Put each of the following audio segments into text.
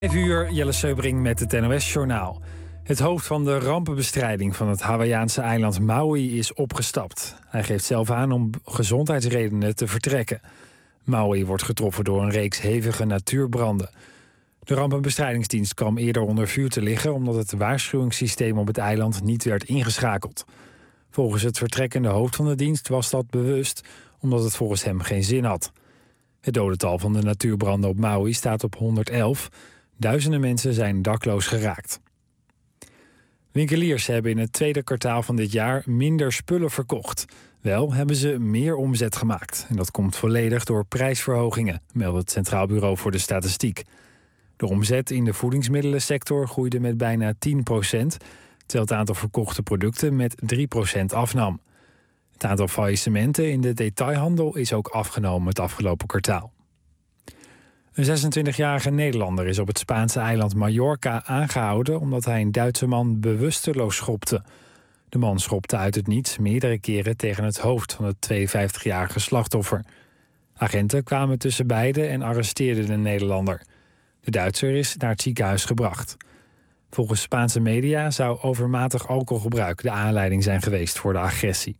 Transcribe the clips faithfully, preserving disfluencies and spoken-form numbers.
Vijf uur, Jelle Seubring met het N O S-journaal. Het hoofd van de rampenbestrijding van het Hawaïaanse eiland Maui is opgestapt. Hij geeft zelf aan om gezondheidsredenen te vertrekken. Maui wordt getroffen door een reeks hevige natuurbranden. De rampenbestrijdingsdienst kwam eerder onder vuur te liggen omdat het waarschuwingssysteem op het eiland niet werd ingeschakeld. Volgens het vertrekkende hoofd van de dienst was dat bewust, omdat het volgens hem geen zin had. Het dodental van de natuurbranden op Maui staat op honderdelf. Duizenden mensen zijn dakloos geraakt. Winkeliers hebben in het tweede kwartaal van dit jaar minder spullen verkocht. Wel hebben ze meer omzet gemaakt. En dat komt volledig door prijsverhogingen, meldt het Centraal Bureau voor de Statistiek. De omzet in de voedingsmiddelensector groeide met bijna tien procent, terwijl het aantal verkochte producten met drie procent afnam. Het aantal faillissementen in de detailhandel is ook afgenomen het afgelopen kwartaal. Een zesentwintigjarige Nederlander is op het Spaanse eiland Mallorca aangehouden omdat hij een Duitse man bewusteloos schopte. De man schopte uit het niets meerdere keren tegen het hoofd van het tweeënvijftigjarige slachtoffer. Agenten kwamen tussen beiden en arresteerden de Nederlander. De Duitser is naar het ziekenhuis gebracht. Volgens Spaanse media zou overmatig alcoholgebruik de aanleiding zijn geweest voor de agressie.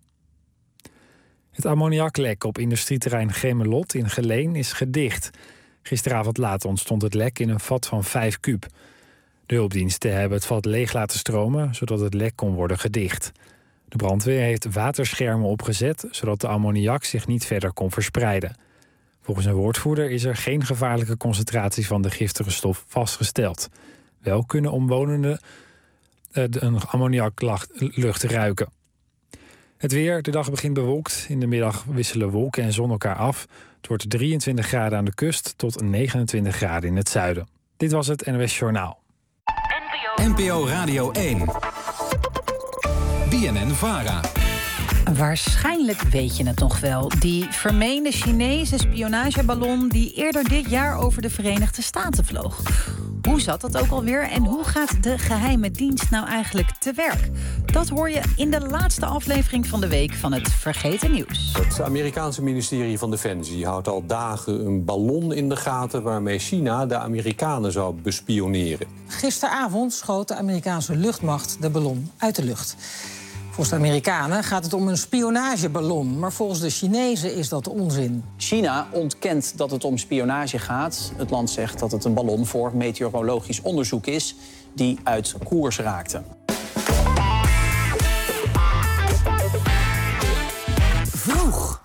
Het ammoniaklek op industrieterrein Gemelot in Geleen is gedicht. Gisteravond laat ontstond het lek in een vat van vijf kuub. De hulpdiensten hebben het vat leeg laten stromen, zodat het lek kon worden gedicht. De brandweer heeft waterschermen opgezet, zodat de ammoniak zich niet verder kon verspreiden. Volgens een woordvoerder is er geen gevaarlijke concentratie van de giftige stof vastgesteld. Wel kunnen omwonenden uh, een ammoniaklucht ruiken. Het weer, de dag begint bewolkt. In de middag wisselen wolken en zon elkaar af. Het wordt drieëntwintig graden aan de kust tot negenentwintig graden in het zuiden. Dit was het N O S Journaal. N P O Radio één. B N N-Vara. Waarschijnlijk weet je het nog wel. Die vermeende Chinese spionageballon die eerder dit jaar over de Verenigde Staten vloog. Hoe zat dat ook alweer en hoe gaat de geheime dienst nou eigenlijk te werk? Dat hoor je in de laatste aflevering van de week van het Vergeten Nieuws. Het Amerikaanse ministerie van Defensie houdt al dagen een ballon in de gaten waarmee China de Amerikanen zou bespioneren. Gisteravond schoot de Amerikaanse luchtmacht de ballon uit de lucht. Volgens de Amerikanen gaat het om een spionageballon, maar volgens de Chinezen is dat onzin. China ontkent dat het om spionage gaat. Het land zegt dat het een ballon voor meteorologisch onderzoek is die uit koers raakte. Vroeg.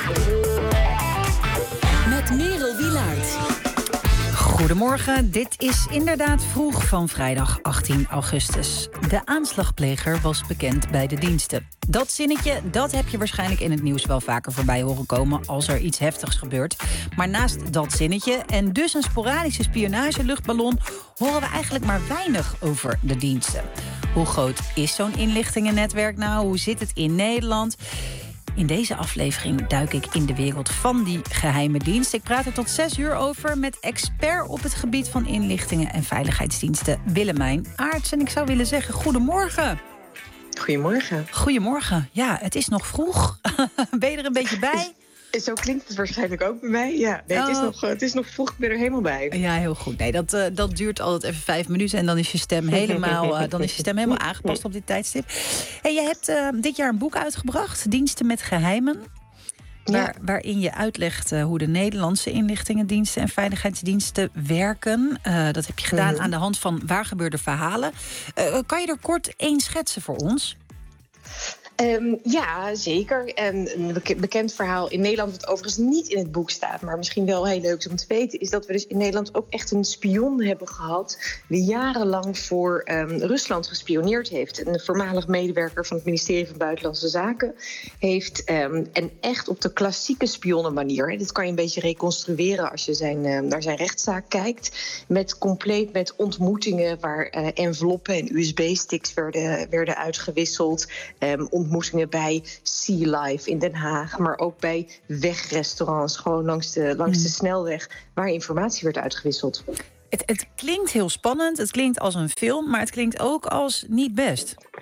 Met Merel Wielaert. Goedemorgen, dit is inderdaad vroeg van vrijdag achttien augustus. De aanslagpleger was bekend bij de diensten. Dat zinnetje, dat heb je waarschijnlijk in het nieuws wel vaker voorbij horen komen als er iets heftigs gebeurt. Maar naast dat zinnetje en dus een sporadische spionageluchtballon horen we eigenlijk maar weinig over de diensten. Hoe groot is zo'n inlichtingennetwerk nou? Hoe zit het in Nederland? In deze aflevering duik ik in de wereld van die geheime dienst. Ik praat er tot zes uur over met expert op het gebied van inlichtingen en veiligheidsdiensten Willemijn Aarts. En ik zou willen zeggen, goedemorgen. Goedemorgen. Goedemorgen. Ja, het is nog vroeg. Ben je er een beetje bij? Zo klinkt het waarschijnlijk ook bij mij. Ja, nee, het, is oh. nog, het is nog vroeg, ik ben er helemaal bij. Ja, heel goed. Nee, dat, uh, dat duurt altijd even vijf minuten en dan is je stem helemaal, uh, dan is je stem helemaal aangepast op dit tijdstip. Hey, je hebt uh, dit jaar een boek uitgebracht, Diensten met Geheimen. Waar, ja. Waarin je uitlegt uh, hoe de Nederlandse inlichtingendiensten en veiligheidsdiensten werken. Uh, dat heb je gedaan mm-hmm. aan de hand van waargebeurde verhalen. Uh, kan je er kort één schetsen voor ons? Um, ja, zeker. En een bekend verhaal in Nederland, wat overigens niet in het boek staat, maar misschien wel heel leuk om te weten, is dat we dus in Nederland ook echt een spion hebben gehad die jarenlang voor um, Rusland gespioneerd heeft. Een voormalig medewerker van het ministerie van Buitenlandse Zaken heeft, um, en echt op de klassieke spionnenmanier, hè, dit kan je een beetje reconstrueren als je zijn, uh, naar zijn rechtszaak kijkt, met compleet met ontmoetingen waar uh, enveloppen en U S B-sticks werden, werden uitgewisseld, um, ontmoetingen bij Sea Life in Den Haag, maar ook bij wegrestaurants, gewoon langs de, langs de snelweg, waar informatie werd uitgewisseld. Het, het klinkt heel spannend, het klinkt als een film, maar het klinkt ook als niet best.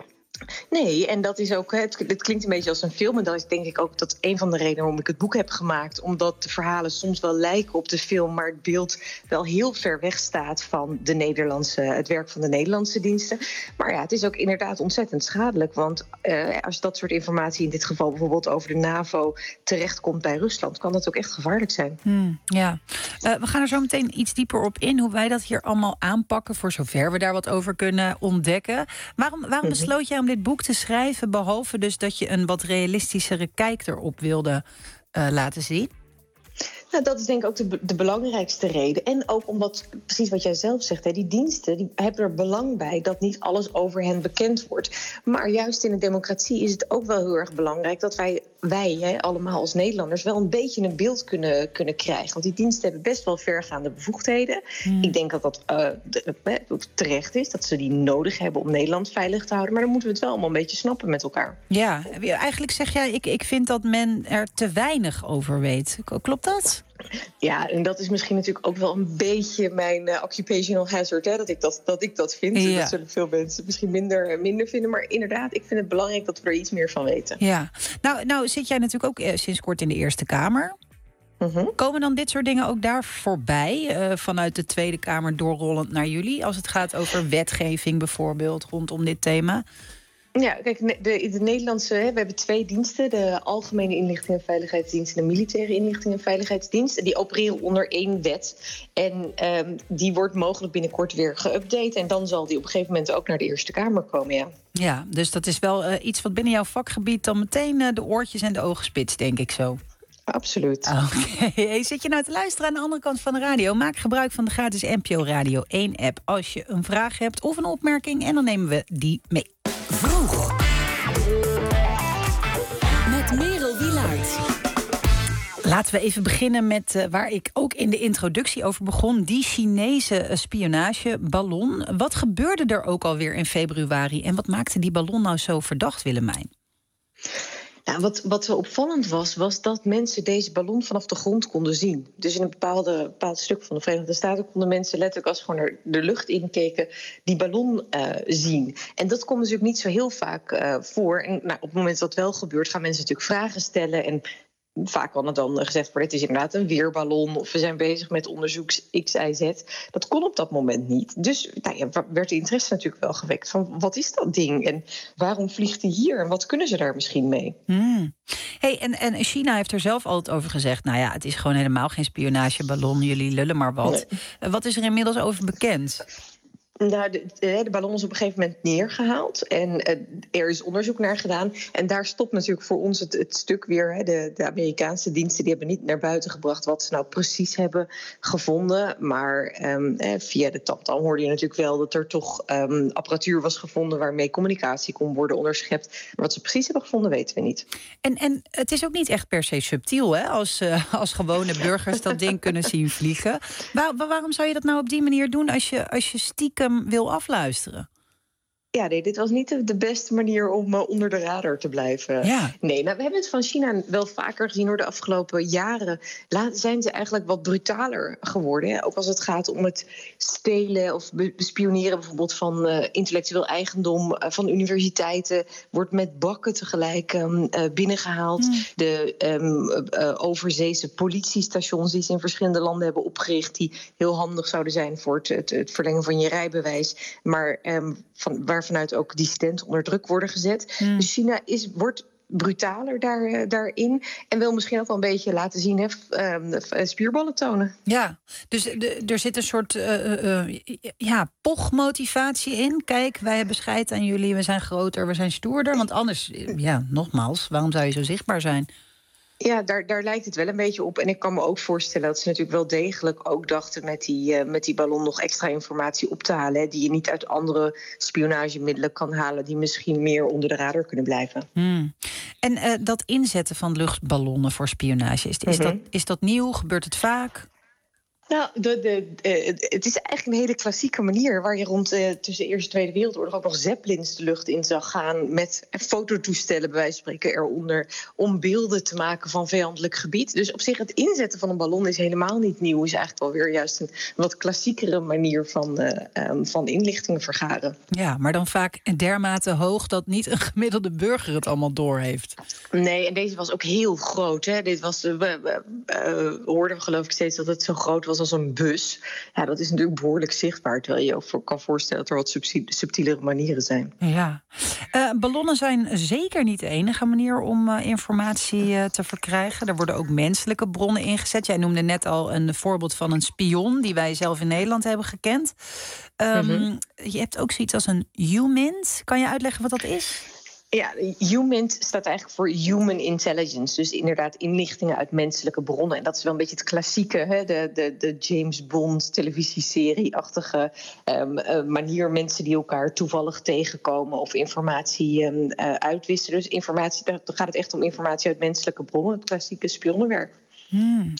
Nee, en dat is ook, het, het klinkt een beetje als een film. En dat is denk ik ook dat een van de redenen waarom ik het boek heb gemaakt. Omdat de verhalen soms wel lijken op de film, maar het beeld wel heel ver weg staat van de Nederlandse, het werk van de Nederlandse diensten. Maar ja, het is ook inderdaad ontzettend schadelijk. Want uh, als dat soort informatie, in dit geval bijvoorbeeld over de NAVO, terechtkomt bij Rusland, kan dat ook echt gevaarlijk zijn. Hmm, ja, uh, we gaan er zo meteen iets dieper op in hoe wij dat hier allemaal aanpakken, voor zover we daar wat over kunnen ontdekken. Waarom, waarom besloot jij om dit boek te schrijven, behalve dus dat je een wat realistischere kijk erop wilde uh, laten zien? Nou, dat is denk ik ook de, de belangrijkste reden. En ook omdat, precies wat jij zelf zegt, hè, die diensten die hebben er belang bij dat niet alles over hen bekend wordt. Maar juist in een democratie is het ook wel heel erg belangrijk dat wij, wij hè, allemaal als Nederlanders, wel een beetje een beeld kunnen, kunnen krijgen. Want die diensten hebben best wel vergaande bevoegdheden. Hmm. Ik denk dat dat uh, de, uh, terecht is, dat ze die nodig hebben om Nederland veilig te houden. Maar dan moeten we het wel allemaal een beetje snappen met elkaar. Ja, eigenlijk zeg jij, ik, ik vind dat men er te weinig over weet. Klopt dat? Ja, en dat is misschien natuurlijk ook wel een beetje mijn uh, occupational hazard, hè, dat ik dat, dat, ik dat vind. Ja. Dat zullen veel mensen misschien minder, minder vinden. Maar inderdaad, ik vind het belangrijk dat we er iets meer van weten. Ja, nou, nou zit jij natuurlijk ook uh, sinds kort in de Eerste Kamer. Uh-huh. Komen dan dit soort dingen ook daar voorbij, uh, vanuit de Tweede Kamer doorrollend naar jullie, als het gaat over wetgeving bijvoorbeeld rondom dit thema? Ja, kijk, de, de Nederlandse, we hebben twee diensten, de Algemene Inlichting en Veiligheidsdienst en de Militaire Inlichting en Veiligheidsdienst. Die opereren onder één wet. En um, die wordt mogelijk binnenkort weer geüpdate. En dan zal die op een gegeven moment ook naar de Eerste Kamer komen, ja. Ja, dus dat is wel uh, iets wat binnen jouw vakgebied dan meteen uh, de oortjes en de ogen spitst, denk ik zo. Absoluut. Oké, okay. Zit je nou te luisteren aan de andere kant van de radio? Maak gebruik van de gratis N P O Radio één app als je een vraag hebt of een opmerking. En dan nemen we die mee. Vroeg. Met Merel Wielaert. Laten we even beginnen met uh, waar ik ook in de introductie over begon. Die Chinese uh, spionageballon. Wat gebeurde er ook alweer in februari? En wat maakte die ballon nou zo verdacht, Willemijn? Nou, wat, wat zo opvallend was, was dat mensen deze ballon vanaf de grond konden zien. Dus in een bepaalde, bepaald stuk van de Verenigde Staten konden mensen letterlijk, als ze gewoon naar de lucht inkeken, die ballon uh, zien. En dat komt natuurlijk niet zo heel vaak uh, voor. En nou, op het moment dat dat wel gebeurt, gaan mensen natuurlijk vragen stellen. En vaak kan het dan gezegd worden, het is inderdaad een weerballon, of we zijn bezig met onderzoek X, Y, Z. Dat kon op dat moment niet. Dus nou ja, werd de interesse natuurlijk wel gewekt van wat is dat ding en waarom vliegt hij hier en wat kunnen ze daar misschien mee? Hmm. Hey, en, en China heeft er zelf altijd over gezegd, nou ja, het is gewoon helemaal geen spionageballon, jullie lullen maar wat. Nee. Wat is er inmiddels over bekend? Nou, de, de ballon is op een gegeven moment neergehaald en uh, er is onderzoek naar gedaan. En daar stopt natuurlijk voor ons het, het stuk weer. Hè. De, de Amerikaanse diensten die hebben niet naar buiten gebracht wat ze nou precies hebben gevonden. Maar um, eh, via de tamtam hoorde je natuurlijk wel dat er toch um, apparatuur was gevonden waarmee communicatie kon worden onderschept. Maar wat ze precies hebben gevonden weten we niet. En, en het is ook niet echt per se subtiel, hè? Als, uh, als gewone burgers dat ding kunnen zien vliegen. Waar, waarom zou je dat nou op die manier doen als je, als je stiekem wil afluisteren? Ja, nee, dit was niet de beste manier om uh, onder de radar te blijven. Ja. Nee, nou, we hebben het van China wel vaker gezien door de afgelopen jaren. Laat, zijn ze eigenlijk wat brutaler geworden. Hè? Ook als het gaat om het stelen of bespioneren bijvoorbeeld van uh, intellectueel eigendom uh, van universiteiten. Wordt met bakken tegelijk um, uh, binnengehaald. Hmm. De um, uh, overzeese politiestations die ze in verschillende landen hebben opgericht, die heel handig zouden zijn voor het, het, het verlengen van je rijbewijs. Maar um, van, waar vanuit ook dissidenten onder druk worden gezet. Hmm. Dus China is, wordt brutaler daar, uh, daarin. En wil misschien ook wel een beetje laten zien, hè, uh, spierballen tonen. Ja, dus de, er zit een soort uh, uh, ja, pochmotivatie in. Kijk, wij hebben scheid aan jullie, we zijn groter, we zijn stoerder. Want anders, ja, nogmaals, waarom zou je zo zichtbaar zijn? Ja, daar, daar lijkt het wel een beetje op. En ik kan me ook voorstellen dat ze natuurlijk wel degelijk ook dachten met die, uh, met die ballon nog extra informatie op te halen. Hè, die je niet uit andere spionagemiddelen kan halen, die misschien meer onder de radar kunnen blijven. Hmm. En uh, dat inzetten van luchtballonnen voor spionage, is, is, mm-hmm. dat, is dat nieuw? Gebeurt het vaak? Nou, de, de, uh, het is eigenlijk een hele klassieke manier waar je rond uh, tussen de Eerste en Tweede Wereldoorlog ook nog zeppelins de lucht in zag gaan met fototoestellen, bij wijze van spreken, eronder, om beelden te maken van vijandelijk gebied. Dus op zich het inzetten van een ballon is helemaal niet nieuw. Is eigenlijk wel weer juist een wat klassiekere manier van, uh, um, van inlichtingen vergaren. Ja, maar dan vaak dermate hoog dat niet een gemiddelde burger het allemaal doorheeft. Nee, en deze was ook heel groot. Hè. Dit was, uh, we uh, hoorden we geloof ik steeds dat het zo groot was als een bus. Ja, dat is natuurlijk behoorlijk zichtbaar. Terwijl je je ook voor kan voorstellen dat er wat subtielere manieren zijn. Ja, uh, ballonnen zijn zeker niet de enige manier om uh, informatie uh, te verkrijgen. Er worden ook menselijke bronnen ingezet. Jij noemde net al een voorbeeld van een spion die wij zelf in Nederland hebben gekend. Um, mm-hmm. Je hebt ook zoiets als een HUMINT. Kan je uitleggen wat dat is? Ja, HUMINT staat eigenlijk voor Human Intelligence. Dus inderdaad inlichtingen uit menselijke bronnen. En dat is wel een beetje het klassieke, hè? De, de, de James Bond televisieserie-achtige um, uh, manier. Mensen die elkaar toevallig tegenkomen of informatie um, uh, uitwisselen. Dus informatie, dan gaat het echt om informatie uit menselijke bronnen. Het klassieke spionnenwerk. Hmm.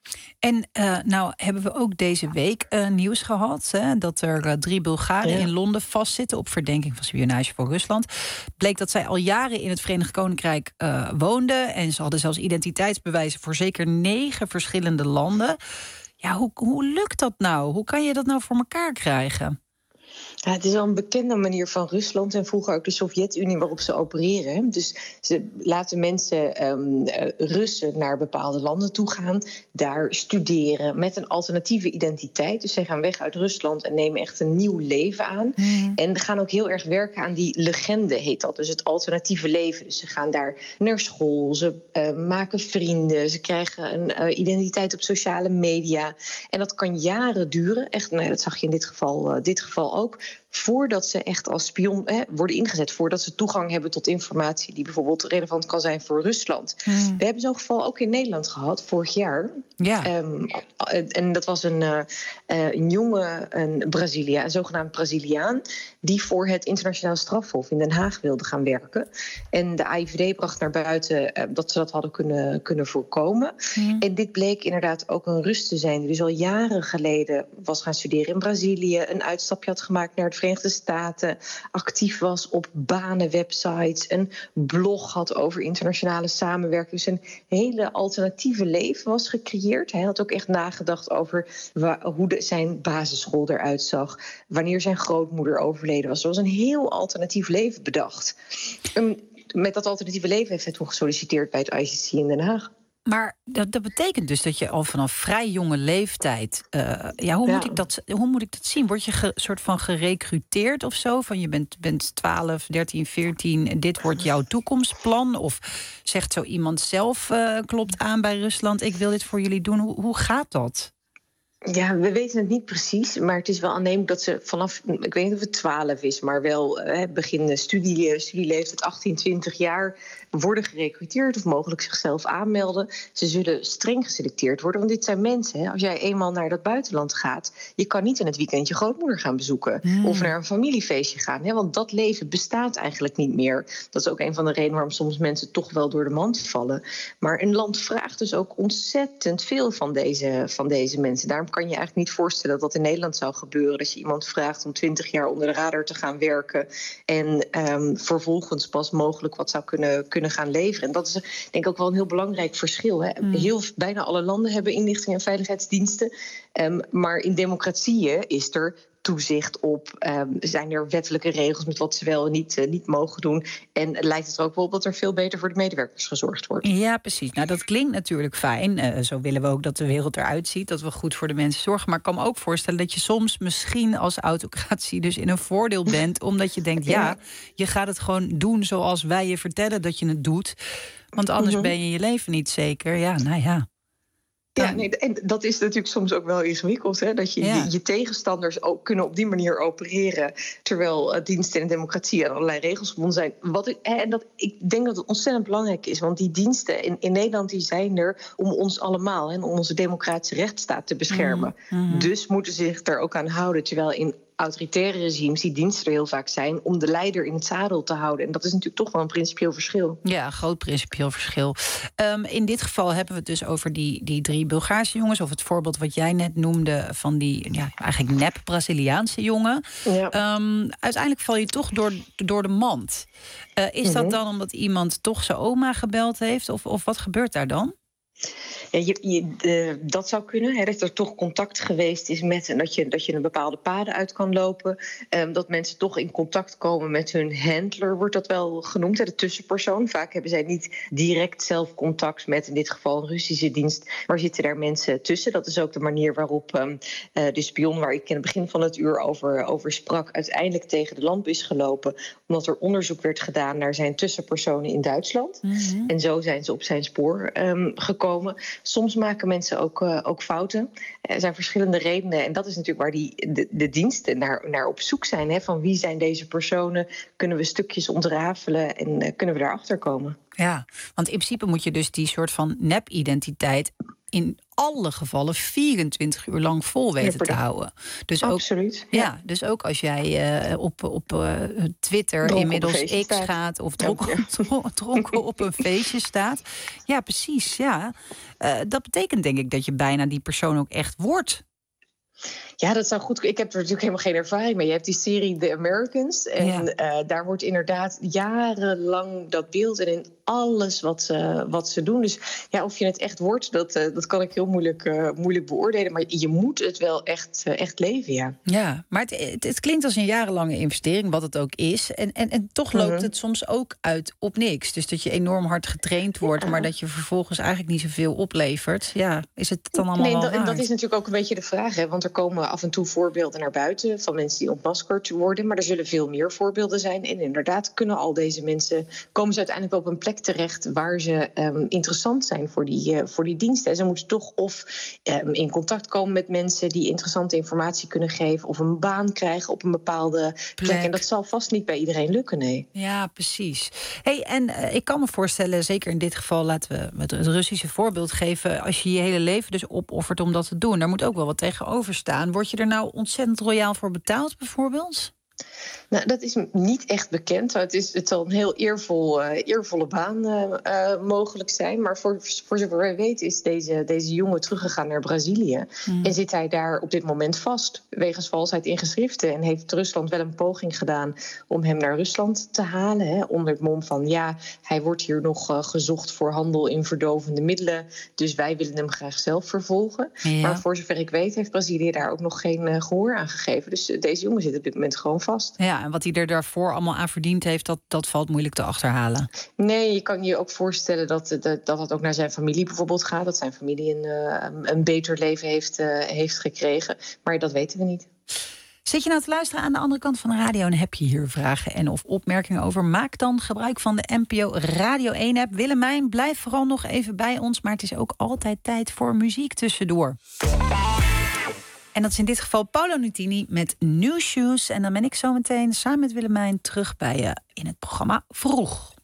En uh, nou hebben we ook deze week uh, nieuws gehad, hè, dat er uh, drie Bulgaren ja. in Londen vastzitten op verdenking van spionage voor Rusland. Bleek dat zij al jaren in het Verenigd Koninkrijk uh, woonden en ze hadden zelfs identiteitsbewijzen voor zeker negen verschillende landen. Ja, hoe, hoe lukt dat nou? Hoe kan je dat nou voor elkaar krijgen? Ja, het is wel een bekende manier van Rusland en vroeger ook de Sovjet-Unie waarop ze opereren. Dus ze laten mensen, um, uh, Russen, naar bepaalde landen toe gaan, daar studeren met een alternatieve identiteit. Dus zij gaan weg uit Rusland en nemen echt een nieuw leven aan. Mm. En gaan ook heel erg werken aan die legende, heet dat. Dus het alternatieve leven. Dus ze gaan daar naar school, ze uh, maken vrienden, ze krijgen een uh, identiteit op sociale media. En dat kan jaren duren. Echt, nou, dat zag je in dit geval, uh, dit geval ook. Voordat ze echt als spion hè, worden ingezet. Voordat ze toegang hebben tot informatie die bijvoorbeeld relevant kan zijn voor Rusland. Hmm. We hebben zo'n geval ook in Nederland gehad, vorig jaar. Ja. Um, en dat was een, uh, een jonge een Brazilia, een zogenaamd Braziliaan, die voor het internationaal strafhof in Den Haag wilde gaan werken. En de A I V D bracht naar buiten uh, dat ze dat hadden kunnen, kunnen voorkomen. Hmm. En dit bleek inderdaad ook een Rus te zijn die dus al jaren geleden was gaan studeren in Brazilië, een uitstapje had gemaakt naar het Verenigde Staten, actief was op banenwebsites, een blog had over internationale samenwerking. Dus een hele alternatieve leven was gecreëerd. Hij had ook echt nagedacht over wa- hoe de, zijn basisschool eruit zag, wanneer zijn grootmoeder overleden was. Er was een heel alternatief leven bedacht. Um, met dat alternatieve leven heeft hij toen gesolliciteerd bij het I C C in Den Haag. Maar dat, dat betekent dus dat je al vanaf vrij jonge leeftijd... Uh, ja, hoe, ja. Moet ik dat, hoe moet ik dat zien? Word je ge, soort van gerecruiteerd of zo? Van je bent, bent twaalf, dertien, veertien... dit wordt jouw toekomstplan? Of zegt zo iemand zelf, uh, klopt aan bij Rusland, ik wil dit voor jullie doen. Hoe, hoe gaat dat? Ja, we weten het niet precies, maar het is wel aannemelijk dat ze vanaf, ik weet niet of het twaalf is, maar wel eh, begin studie, studieleeftijd achttien, twintig jaar worden gerecruiteerd of mogelijk zichzelf aanmelden. Ze zullen streng geselecteerd worden, want dit zijn mensen. Hè, als jij eenmaal naar dat buitenland gaat, je kan niet in het weekend je grootmoeder gaan bezoeken mm. of naar een familiefeestje gaan, hè, want dat leven bestaat eigenlijk niet meer. Dat is ook een van de redenen waarom soms mensen toch wel door de mand vallen. Maar een land vraagt dus ook ontzettend veel van deze, van deze mensen. Daarom kan je eigenlijk niet voorstellen dat dat in Nederland zou gebeuren. Dat je iemand vraagt om twintig jaar onder de radar te gaan werken en um, vervolgens pas mogelijk wat zou kunnen, kunnen gaan leveren. En dat is denk ik ook wel een heel belangrijk verschil. Hè. Mm. Heel, bijna alle landen hebben inlichting- en veiligheidsdiensten. Um, maar in democratieën is er toezicht op, um, zijn er wettelijke regels met wat ze wel en niet, uh, niet mogen doen. En lijkt het er ook wel op dat er veel beter voor de medewerkers gezorgd wordt. Ja, precies. Nou, dat klinkt natuurlijk fijn. Uh, zo willen we ook dat de wereld eruit ziet, dat we goed voor de mensen zorgen. Maar ik kan me ook voorstellen dat je soms misschien als autocratie dus in een voordeel bent, omdat je denkt, ja, je gaat het gewoon doen zoals wij je vertellen dat je het doet. Want anders mm-hmm. ben je je leven niet zeker. Ja, nou ja. Ja, nee, en dat is natuurlijk soms ook wel ingewikkeld. Hè? Dat je, ja. je je tegenstanders ook kunnen op die manier opereren, terwijl uh, diensten in een democratie aan allerlei regels gebonden zijn. Wat ik, en dat, ik denk dat het ontzettend belangrijk is, want die diensten in, in Nederland die zijn er om ons allemaal en om onze democratische rechtsstaat te beschermen. Mm-hmm. Dus moeten ze zich daar ook aan houden, terwijl in autoritaire regimes, die diensten er heel vaak zijn, om de leider in het zadel te houden. En dat is natuurlijk toch wel een principieel verschil. Ja, een groot principieel verschil. Um, in dit geval hebben we het dus over die, die drie Bulgaarse jongens, of het voorbeeld wat jij net noemde van die ja, eigenlijk nep Braziliaanse jongen. Ja. Um, uiteindelijk val je toch door, door de mand. Uh, is mm-hmm. dat dan omdat iemand toch zijn oma gebeld heeft? Of, of wat gebeurt daar dan? Ja, je, je, uh, dat zou kunnen, hè, dat er toch contact geweest is met... en dat je, dat je een bepaalde paden uit kan lopen. Um, dat mensen toch in contact komen met hun handler, wordt dat wel genoemd, hè, de tussenpersoon. Vaak hebben zij niet direct zelf contact met, in dit geval een Russische dienst, maar zitten daar mensen tussen. Dat is ook de manier waarop um, uh, de spion, waar ik in het begin van het uur over, over sprak, uiteindelijk tegen de lamp is gelopen, omdat er onderzoek werd gedaan naar zijn tussenpersonen in Duitsland. Mm-hmm. En zo zijn ze op zijn spoor um, gekomen. Soms maken mensen ook, uh, ook fouten. Er zijn verschillende redenen. En dat is natuurlijk waar die, de, de diensten naar, naar op zoek zijn. Hè? Van wie zijn deze personen? Kunnen we stukjes ontrafelen en uh, kunnen we daarachter komen? Ja, want in principe moet je dus die soort van nep-identiteit in alle gevallen vierentwintig uur lang vol weten te houden. Dus Absoluut. Ook, ja. ja, dus ook als jij uh, op, op uh, Twitter dronken inmiddels X staat. gaat of dronken, ja. dronken op een feestje staat. Ja, precies. Ja. Uh, dat betekent denk ik dat je bijna die persoon ook echt wordt. Ja, dat zou goed. Ik heb er natuurlijk helemaal geen ervaring mee. Je hebt die serie The Americans. En ja. uh, daar wordt inderdaad jarenlang dat beeld en in alles wat ze, wat ze doen. Dus ja, of je het echt wordt, dat, uh, dat kan ik heel moeilijk, uh, moeilijk beoordelen. Maar je moet het wel echt, uh, echt leven, ja. Ja, maar het, het, het klinkt als een jarenlange investering, wat het ook is. En, en, en toch loopt mm-hmm. het soms ook uit op niks. Dus dat je enorm hard getraind wordt, ja. maar dat je vervolgens eigenlijk niet zoveel oplevert. Ja, is het dan allemaal nee, wel dat, waard? dat is natuurlijk ook een beetje de vraag, hè? Want er komen af en toe voorbeelden naar buiten van mensen die ontmaskerd worden. Maar er zullen veel meer voorbeelden zijn. En inderdaad kunnen al deze mensen, komen ze uiteindelijk op een plek terecht waar ze um, interessant zijn voor die, uh, voor die diensten. En ze moeten toch of um, in contact komen met mensen die interessante informatie kunnen geven, of een baan krijgen op een bepaalde plek. plek. En dat zal vast niet bij iedereen lukken, nee. Ja, precies. Hey, en uh, ik kan me voorstellen, zeker in dit geval, laten we het, het Russische voorbeeld geven, als je je hele leven dus opoffert om dat te doen, daar moet ook wel wat tegenover staan. Word je er nou ontzettend royaal voor betaald, bijvoorbeeld? Nou, dat is niet echt bekend. Het, is, het zal een heel eervol, uh, eervolle baan uh, uh, mogelijk zijn. Maar voor, voor zover wij weten is deze, deze jongen teruggegaan naar Brazilië. Mm. En zit hij daar op dit moment vast, wegens valsheid in geschriften. En heeft Rusland wel een poging gedaan om hem naar Rusland te halen. Hè, onder het mom van, ja, hij wordt hier nog uh, gezocht voor handel in verdovende middelen. Dus wij willen hem graag zelf vervolgen. Ja. Maar voor zover ik weet heeft Brazilië daar ook nog geen uh, gehoor aan gegeven. Dus uh, deze jongen zit op dit moment gewoon vast. Ja, en wat hij er daarvoor allemaal aan verdiend heeft, dat, dat valt moeilijk te achterhalen. Nee, je kan je ook voorstellen dat dat, dat het ook naar zijn familie bijvoorbeeld gaat. Dat zijn familie een, uh, een beter leven heeft, uh, heeft gekregen. Maar dat weten we niet. Zit je nou te luisteren aan de andere kant van de radio en heb je hier vragen en of opmerkingen over? Maak dan gebruik van de N P O Radio één app. Willemijn, blijf vooral nog even bij ons, maar het is ook altijd tijd voor muziek tussendoor. En dat is in dit geval Paolo Nutini met New Shoes. En dan ben ik zo meteen samen met Willemijn terug bij je in het programma Vroeg.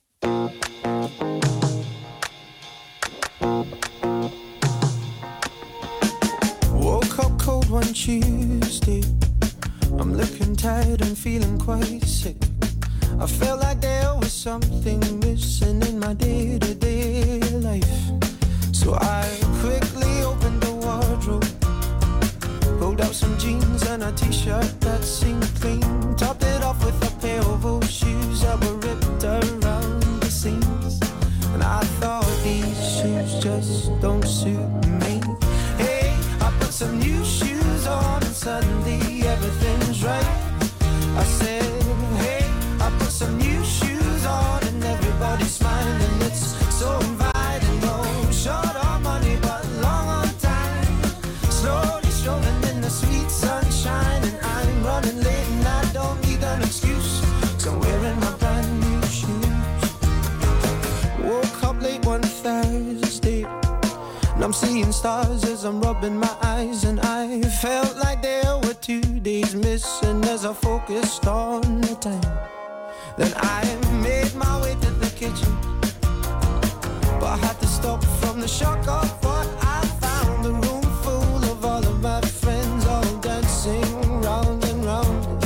Woke up cold one Tuesday. I'm looking tired and feeling quite sick. I felt like there was something missing in my day-to-day life. So I quickly opened the wardrobe, pulled out some jeans and a t-shirt that seemed clean, topped it off with a pair of old shoes that were ripped around the seams. And I thought these shoes just don't suit me. Hey, I put some new shoes on and suddenly everything's right. I said, hey, I put some new shoes on and everybody's smiling. It's so inviting, no short on money but long on time. Slowly strolling in the sweet sunshine, and I'm running late and I don't need an excuse, 'cause I'm wearing my brand new shoes. Woke up late one Thursday and I'm seeing stars as I'm rubbing my eyes, and I felt like there were two days missing as I focused on the time. Then I made my way to the kitchen, but I had to stop from the shock of what I found. The room full of all of my friends, all dancing round and round.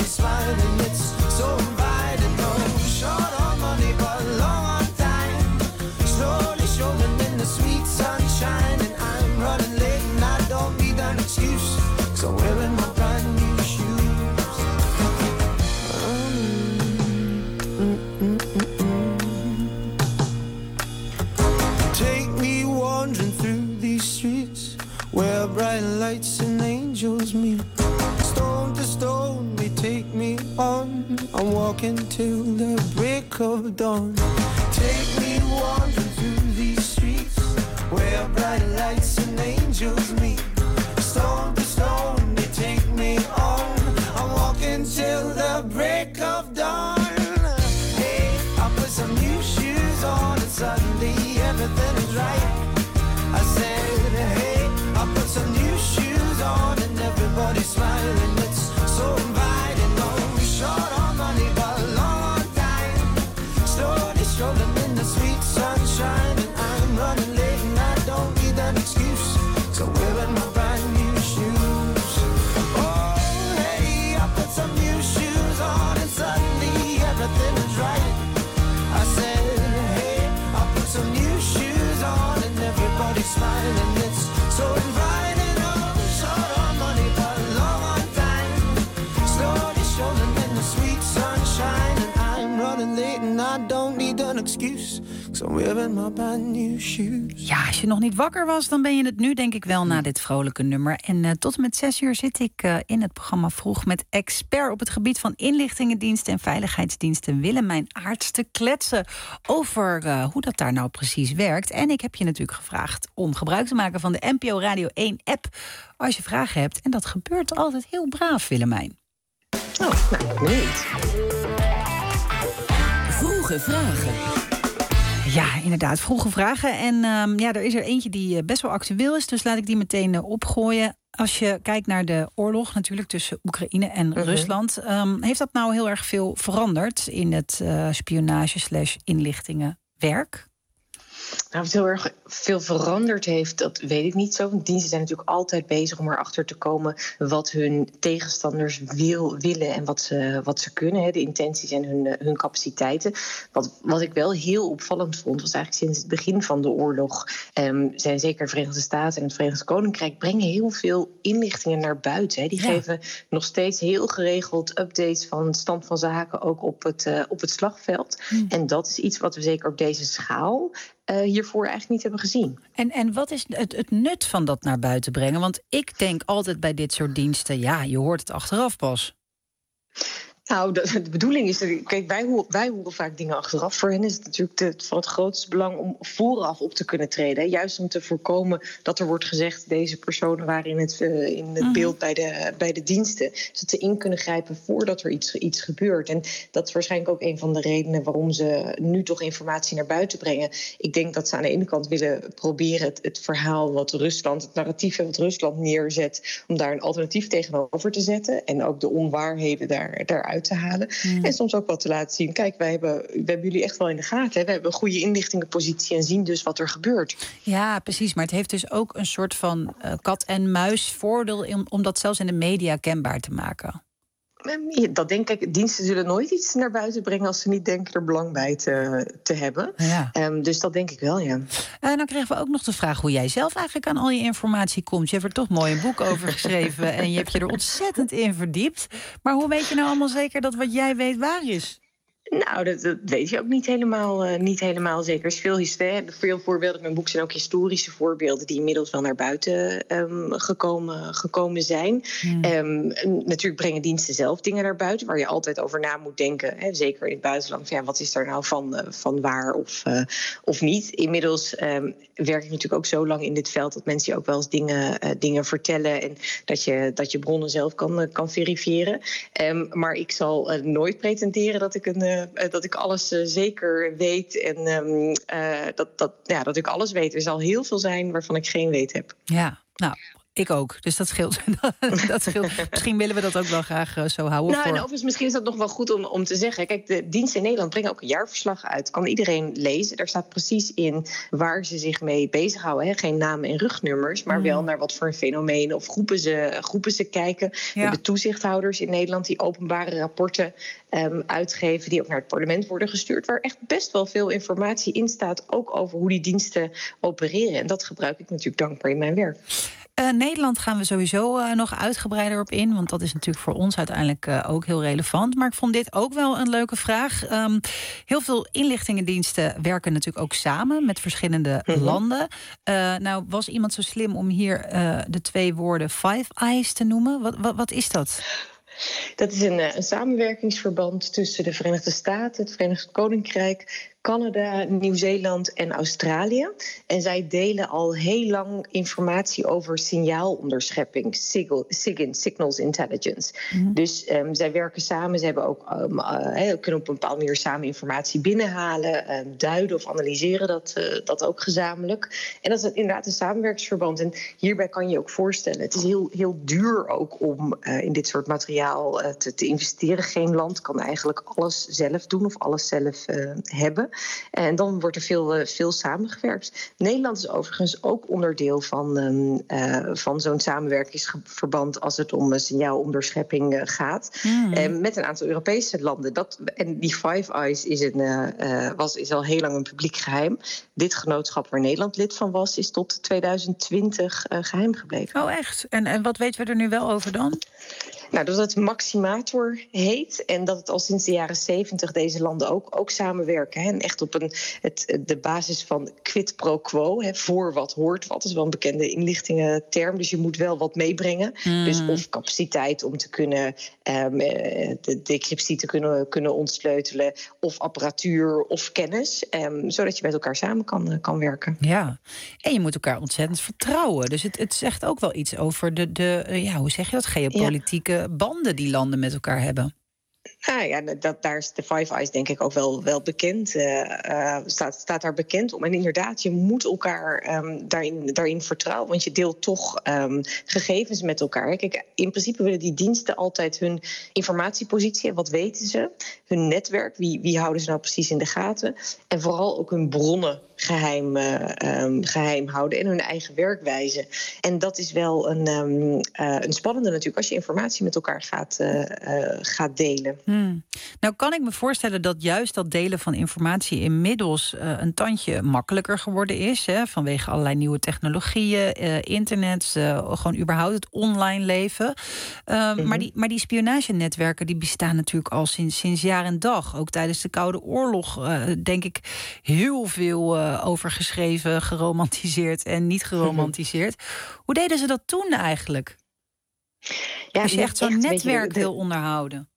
everybody's smiling. It's so inviting. No, short on money, but long on time. Slowly strolling in the sweet sunshine, and I'm running late, and I don't need an excuse, 'cause I'm wearing my brand new shoes. Take me wandering through these streets where bright lights and angels meet. Stone to stone, they take me on. I'm walking till the break of dawn. Take me wandering through these streets where bright lights and angels meet. Stone to stone, they take me on. I'm walking till the break of dawn. Hey, I put some new shoes on and suddenly everything is right. I said, hey, I put some new shoes on and everybody's smiling. It's so inviting. No, short on money, but long on time. Slowly strolling in the sweet sunshine, and I'm running late and I don't need an excuse, 'cause I'm wearing my brand new shoes. Oh, hey, I put some new shoes on and suddenly everything is right. I said, hey, I put some new shoes on and everybody's smiling. It's so inviting. Oh, short on money, but long on time. Slowly strolling in the sweet sunshine, and I'm running late and I don't need an excuse, 'cause I'm wearing my brand new shoes. Ja, als je nog niet wakker was, dan ben je het nu denk ik wel na dit vrolijke nummer. En uh, tot en met zes uur zit ik uh, in het programma Vroeg met expert op het gebied van inlichtingendiensten en veiligheidsdiensten Willemijn Aarts te kletsen over uh, hoe dat daar nou precies werkt. En ik heb je natuurlijk gevraagd om gebruik te maken van de N P O Radio één app als je vragen hebt. En dat gebeurt altijd heel braaf, Willemijn. Oh, nou, niet. Vroege vragen. Ja, inderdaad, vroege vragen. En um, ja, er is er eentje die best wel actueel is, dus laat ik die meteen uh, opgooien. Als je kijkt naar de oorlog natuurlijk tussen Oekraïne en uh-huh. Rusland, um, heeft dat nou heel erg veel veranderd in het uh, spionage slash inlichtingenwerk? Nou, of het heel erg veel veranderd heeft, dat weet ik niet zo. Want diensten zijn natuurlijk altijd bezig om erachter te komen wat hun tegenstanders wil, willen en wat ze, wat ze kunnen. Hè, de intenties en hun, hun capaciteiten. Wat, wat ik wel heel opvallend vond, was eigenlijk sinds het begin van de oorlog Um, zijn zeker de Verenigde Staten en het Verenigd Koninkrijk brengen heel veel inlichtingen naar buiten. Hè. Die ja. geven nog steeds heel geregeld updates van het stand van zaken, ook op het, uh, op het slagveld. Hmm. En dat is iets wat we zeker op deze schaal Uh, hiervoor eigenlijk niet hebben gezien. En, en wat is het, het nut van dat naar buiten brengen? Want ik denk altijd bij dit soort diensten, ja, je hoort het achteraf pas. Nou, de, de bedoeling is, dat, kijk, wij, wij horen vaak dingen achteraf. Voor hen is het natuurlijk de, van het grootste belang om vooraf op te kunnen treden. Hè? Juist om te voorkomen dat er wordt gezegd, deze personen waren in het, uh, in het mm-hmm. beeld bij de, bij de diensten. Zodat ze in kunnen grijpen voordat er iets, iets gebeurt. En dat is waarschijnlijk ook een van de redenen waarom ze nu toch informatie naar buiten brengen. Ik denk dat ze aan de ene kant willen proberen het, het verhaal wat Rusland, het narratief wat Rusland neerzet, om daar een alternatief tegenover te zetten. En ook de onwaarheden daar, daaruit te halen. Mm. En soms ook wat te laten zien. Kijk, wij hebben, we hebben jullie echt wel in de gaten. Hè? We hebben een goede inlichtingenpositie en zien dus wat er gebeurt. Ja, precies. Maar het heeft dus ook een soort van uh, kat-en-muis voordeel om, om dat zelfs in de media kenbaar te maken. Dat denk ik, diensten zullen nooit iets naar buiten brengen als ze niet denken er belang bij te, te hebben. Ja. Um, dus dat denk ik wel, ja. En dan kregen we ook nog de vraag hoe jij zelf eigenlijk aan al je informatie komt. Je hebt er toch mooi een boek over geschreven en je hebt je er ontzettend in verdiept. Maar hoe weet je nou allemaal zeker dat wat jij weet waar is? Nou, dat, dat weet je ook niet helemaal, uh, niet helemaal zeker. Er is veel, historie, veel voorbeelden in mijn boek zijn ook historische voorbeelden die inmiddels wel naar buiten um, gekomen, gekomen zijn. Hmm. Um, natuurlijk brengen diensten zelf dingen naar buiten waar je altijd over na moet denken. Hè, zeker in het buitenland. Van, ja, wat is er nou van, uh, van waar of, uh, of niet? Inmiddels um, werk ik natuurlijk ook zo lang in dit veld dat mensen je ook wel eens dingen, uh, dingen vertellen en dat je, dat je bronnen zelf kan, uh, kan verifiëren. Um, maar ik zal uh, nooit pretenderen dat ik een uh, dat ik alles uh, zeker weet en um, uh, dat, dat, ja, dat ik alles weet. Er zal heel veel zijn waarvan ik geen weet heb. Ja, nou, Ik ook, dus dat scheelt. dat scheelt. Misschien willen we dat ook wel graag uh, zo houden. Nou, voor... en overigens, misschien is dat nog wel goed om, om te zeggen. Kijk, de diensten in Nederland brengen ook een jaarverslag uit. Kan iedereen lezen. Daar staat precies in waar ze zich mee bezighouden. Hè. Geen namen en rugnummers, maar mm. wel naar wat voor fenomenen of groepen ze, groepen ze kijken. Ja. We hebben toezichthouders in Nederland die openbare rapporten um, uitgeven, die ook naar het parlement worden gestuurd, waar echt best wel veel informatie in staat, ook over hoe die diensten opereren. En dat gebruik ik natuurlijk dankbaar in mijn werk. Uh, Nederland gaan we sowieso uh, nog uitgebreider op in, want dat is natuurlijk voor ons uiteindelijk uh, ook heel relevant. Maar ik vond dit ook wel een leuke vraag. Um, heel veel inlichtingendiensten werken natuurlijk ook samen met verschillende mm-hmm. landen. Uh, nou, was iemand zo slim om hier uh, de twee woorden Five Eyes te noemen? Wat, wat, wat is dat? Dat is een, een samenwerkingsverband tussen de Verenigde Staten, het Verenigd Koninkrijk, Canada, Nieuw-Zeeland en Australië. En zij delen al heel lang informatie over signaalonderschepping, SIGIN, Signals Intelligence. Mm-hmm. Dus um, zij werken samen, ze hebben ook, um, uh, kunnen op een bepaalde manier samen informatie binnenhalen, uh, duiden of analyseren dat, uh, dat ook gezamenlijk. En dat is inderdaad een samenwerkingsverband. En hierbij kan je je ook voorstellen, het is heel, heel duur ook om uh, in dit soort materiaal uh, te, te investeren. Geen land kan eigenlijk alles zelf doen of alles zelf uh, hebben. En dan wordt er veel, uh, veel samengewerkt. Nederland is overigens ook onderdeel van, um, uh, van zo'n samenwerkingsverband als het om uh, signaalonderschepping uh, gaat. Mm. Uh, met een aantal Europese landen. Dat, en die Five Eyes is, een, uh, uh, was, is al heel lang een publiek geheim. Dit genootschap waar Nederland lid van was, is tot tweeduizend twintig uh, geheim gebleven. Oh, echt? En, en wat weten we er nu wel over dan? Nou, dat het Maximator heet en dat het al sinds de jaren zeventig deze landen ook, ook samenwerken. Hè, en echt op een, het, de basis van quid pro quo, hè, voor wat hoort wat. Dat is wel een bekende inlichtingenterm, dus je moet wel wat meebrengen. Mm. Dus of capaciteit om te kunnen um, de decryptie te kunnen, kunnen ontsleutelen, of apparatuur of kennis, um, zodat je met elkaar samen kan, kan werken. Ja, en je moet elkaar ontzettend vertrouwen. Dus het, het zegt ook wel iets over de, de ja, hoe zeg je dat, geopolitieke ja. banden die landen met elkaar hebben. Nou ja, dat, daar is de Five Eyes denk ik ook wel, wel bekend. Uh, uh, staat, staat daar bekend om. En inderdaad, je moet elkaar um, daarin, daarin vertrouwen. Want je deelt toch um, gegevens met elkaar. Kijk, in principe willen die diensten altijd hun informatiepositie. Wat weten ze? Hun netwerk. Wie, wie houden ze nou precies in de gaten? En vooral ook hun bronnen geheim, uh, um, geheim houden. En hun eigen werkwijze. En dat is wel een, um, uh, een spannende natuurlijk. Als je informatie met elkaar gaat, uh, uh, gaat delen. Hmm. Nou kan ik me voorstellen dat juist dat delen van informatie inmiddels uh, een tandje makkelijker geworden is. Hè, vanwege allerlei nieuwe technologieën, uh, internet, uh, gewoon überhaupt het online leven. Uh, mm-hmm. maar, die, maar die spionagenetwerken die bestaan natuurlijk al sinds, sinds jaar en dag. Ook tijdens de Koude Oorlog uh, denk ik heel veel uh, over geschreven, geromantiseerd en niet geromantiseerd. Mm-hmm. Hoe deden ze dat toen eigenlijk? Ja, Als je echt zo'n echt, netwerk je, wil onderhouden.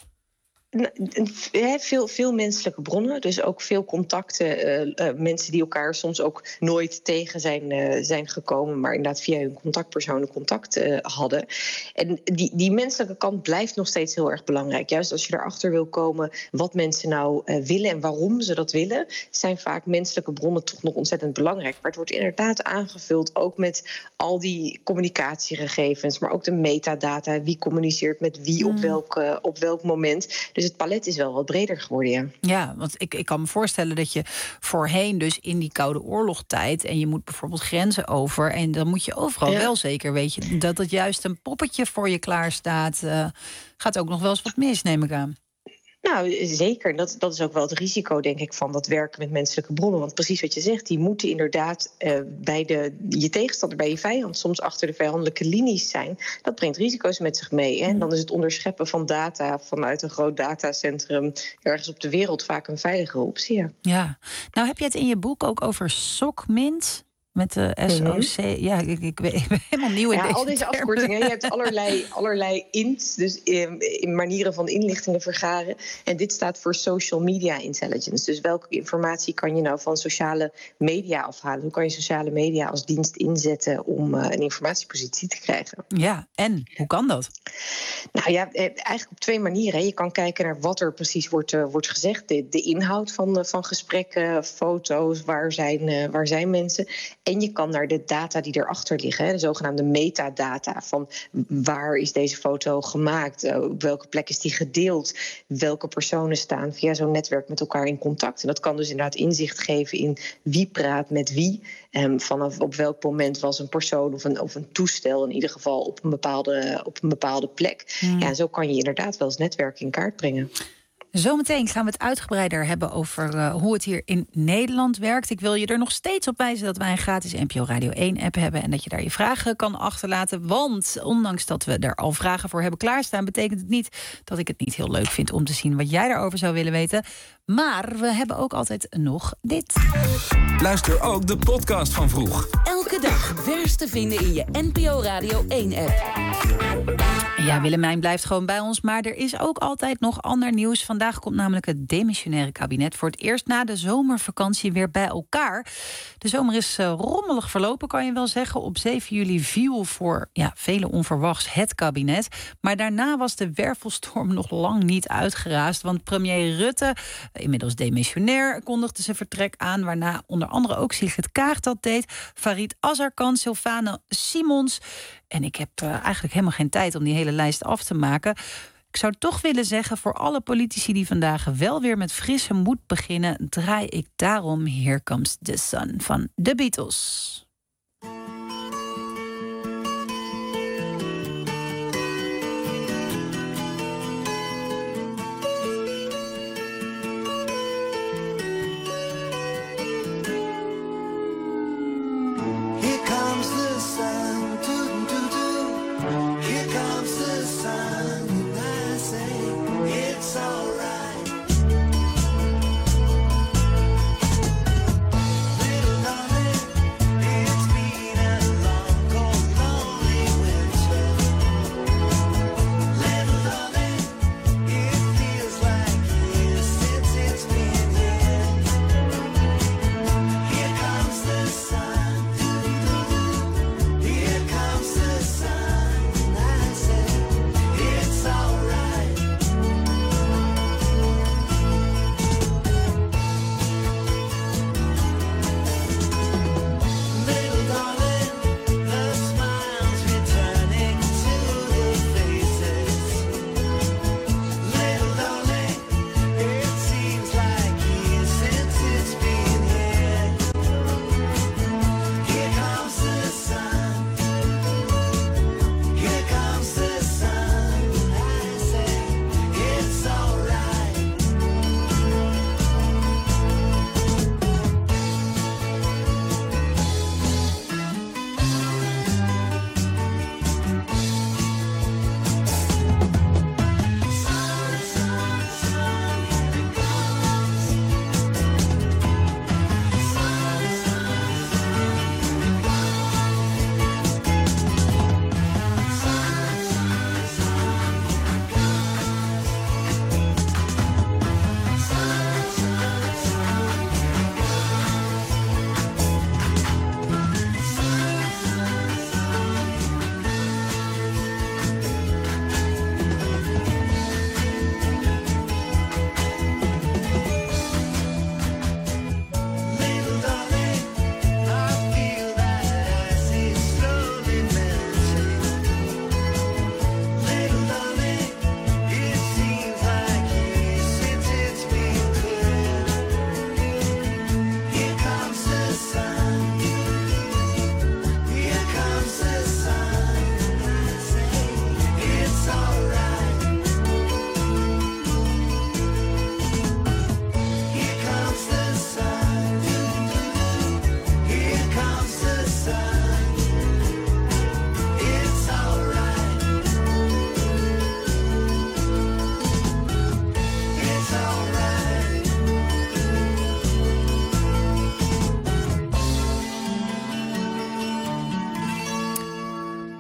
Veel, veel menselijke bronnen, dus ook veel contacten. Uh, uh, mensen die elkaar soms ook nooit tegen zijn, uh, zijn gekomen, maar inderdaad via hun contactpersonen contact uh, hadden. En die, die menselijke kant blijft nog steeds heel erg belangrijk. Juist als je erachter wil komen wat mensen nou uh, willen en waarom ze dat willen, zijn vaak menselijke bronnen toch nog ontzettend belangrijk. Maar het wordt inderdaad aangevuld ook met al die communicatiegegevens, maar ook de metadata. Wie communiceert met wie op welk, uh, op welk moment. Dus het palet is wel wat breder geworden, ja. Ja, want ik, ik kan me voorstellen dat je voorheen dus in die Koude Oorlogtijd en je moet bijvoorbeeld grenzen over en dan moet je overal ja. wel zeker weten dat het juist een poppetje voor je klaar staat. Uh, gaat ook nog wel eens wat mis, neem ik aan. Nou, zeker. Dat, dat is ook wel het risico, denk ik, van dat werken met menselijke bronnen. Want precies wat je zegt, die moeten inderdaad uh, bij de, je tegenstander, bij je vijand, soms achter de vijandelijke linies zijn. Dat brengt risico's met zich mee. Hè? En dan is het onderscheppen van data vanuit een groot datacentrum ergens op de wereld vaak een veiligere optie. Ja. ja. Nou heb je het in je boek ook over SOCMINT. Met de S O C. Mm-hmm. Ja, ik, ik, ik ben helemaal nieuw in ja, deze al deze termen. afkortingen. Je hebt allerlei, allerlei int, dus in, in manieren van inlichtingen vergaren. En dit staat voor social media intelligence. Dus welke informatie kan je nou van sociale media afhalen? Hoe kan je sociale media als dienst inzetten om uh, een informatiepositie te krijgen? Ja, en hoe kan dat? Nou ja, eigenlijk op twee manieren. Je kan kijken naar wat er precies wordt, uh, wordt gezegd. De, de inhoud van, uh, van gesprekken, foto's, waar zijn, uh, waar zijn mensen. En je kan naar de data die erachter liggen, hè, de zogenaamde metadata. Van waar is deze foto gemaakt? Uh, op welke plek is die gedeeld? Welke personen staan via zo'n netwerk met elkaar in contact? En dat kan dus inderdaad inzicht geven in wie praat met wie. Um, vanaf op welk moment was een persoon of een, of een toestel in ieder geval op een bepaalde, op een bepaalde plek. Hmm. Ja, en zo kan je inderdaad wel eens netwerk in kaart brengen. Zometeen gaan we het uitgebreider hebben over uh, hoe het hier in Nederland werkt. Ik wil je er nog steeds op wijzen dat wij een gratis N P O Radio één app hebben en dat je daar je vragen kan achterlaten. Want ondanks dat we er al vragen voor hebben klaarstaan, betekent het niet dat ik het niet heel leuk vind om te zien wat jij daarover zou willen weten. Maar we hebben ook altijd nog dit. Luister ook de podcast van Vroeg. Elke dag vers te vinden in je N P O Radio één app. Ja, Willemijn blijft gewoon bij ons, maar er is ook altijd nog ander nieuws. Vandaag komt namelijk het demissionaire kabinet voor het eerst na de zomervakantie weer bij elkaar. De zomer is uh, rommelig verlopen, kan je wel zeggen. Op zeven juli viel voor ja, velen onverwachts het kabinet. Maar daarna was de wervelstorm nog lang niet uitgeraasd. Want premier Rutte, inmiddels demissionair, kondigde zijn vertrek aan. Waarna onder andere ook Sigrid Kaag dat deed. Farid Azarkan, Sylvane Simons. En ik heb uh, eigenlijk helemaal geen tijd om die hele lijst af te maken. Ik zou toch willen zeggen, voor alle politici die vandaag wel weer met frisse moed beginnen, draai ik daarom Here Comes the Sun van The Beatles.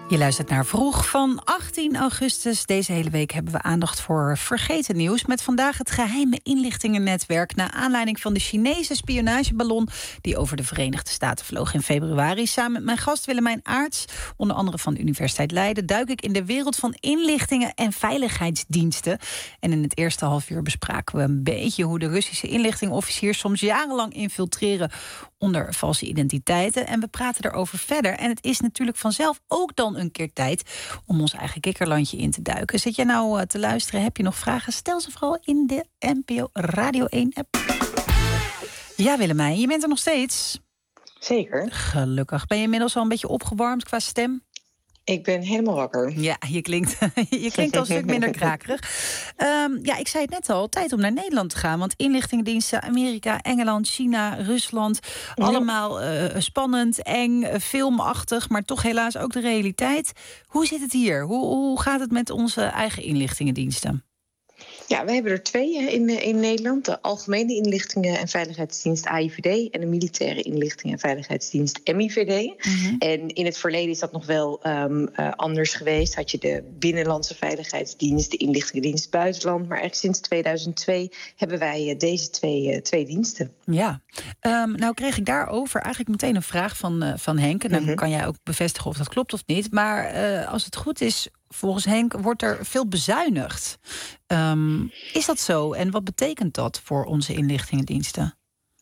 Je luistert naar Vroeg van achttien augustus. Deze hele week hebben we aandacht voor vergeten nieuws. Met vandaag het geheime inlichtingennetwerk. Naar aanleiding van de Chinese spionageballon die over de Verenigde Staten vloog in februari. Samen met mijn gast Willemijn Aarts, onder andere van de Universiteit Leiden, duik ik in de wereld van inlichtingen en veiligheidsdiensten. En in het eerste half uur bespraken we een beetje hoe de Russische inlichtingenofficiers soms jarenlang infiltreren onder valse identiteiten. En we praten erover verder. En het is natuurlijk vanzelf ook dan een keer tijd om ons eigen kikkerlandje in te duiken. Zit jij nou uh, te luisteren? Heb je nog vragen? Stel ze vooral in de N P O Radio één app. Ja, Willemijn, je bent er nog steeds. Zeker. Gelukkig. Ben je inmiddels al een beetje opgewarmd qua stem? Ik ben helemaal wakker. Ja, je klinkt, je klinkt al een stuk minder krakerig. Um, ja, ik zei het net al, tijd om naar Nederland te gaan. Want inlichtingendiensten, Amerika, Engeland, China, Rusland, ja. allemaal uh, spannend, eng, filmachtig, maar toch helaas ook de realiteit. Hoe zit het hier? Hoe, hoe gaat het met onze eigen inlichtingendiensten? Ja, we hebben er twee in, in Nederland. De Algemene Inlichtingen- en Veiligheidsdienst A I V D... en de Militaire Inlichtingen- en Veiligheidsdienst M I V D. Mm-hmm. En in het verleden is dat nog wel um, uh, anders geweest. Had je de Binnenlandse Veiligheidsdienst, de Inlichtingendienst Buitenland. Maar eigenlijk sinds tweeduizend twee hebben wij uh, deze twee, uh, twee diensten. Ja, um, nou kreeg ik daarover eigenlijk meteen een vraag van, uh, van Henk. En dan mm-hmm. kan jij ook bevestigen of dat klopt of niet. Maar uh, als het goed is, volgens Henk wordt er veel bezuinigd. Um, is dat zo? En wat betekent dat voor onze inlichtingendiensten?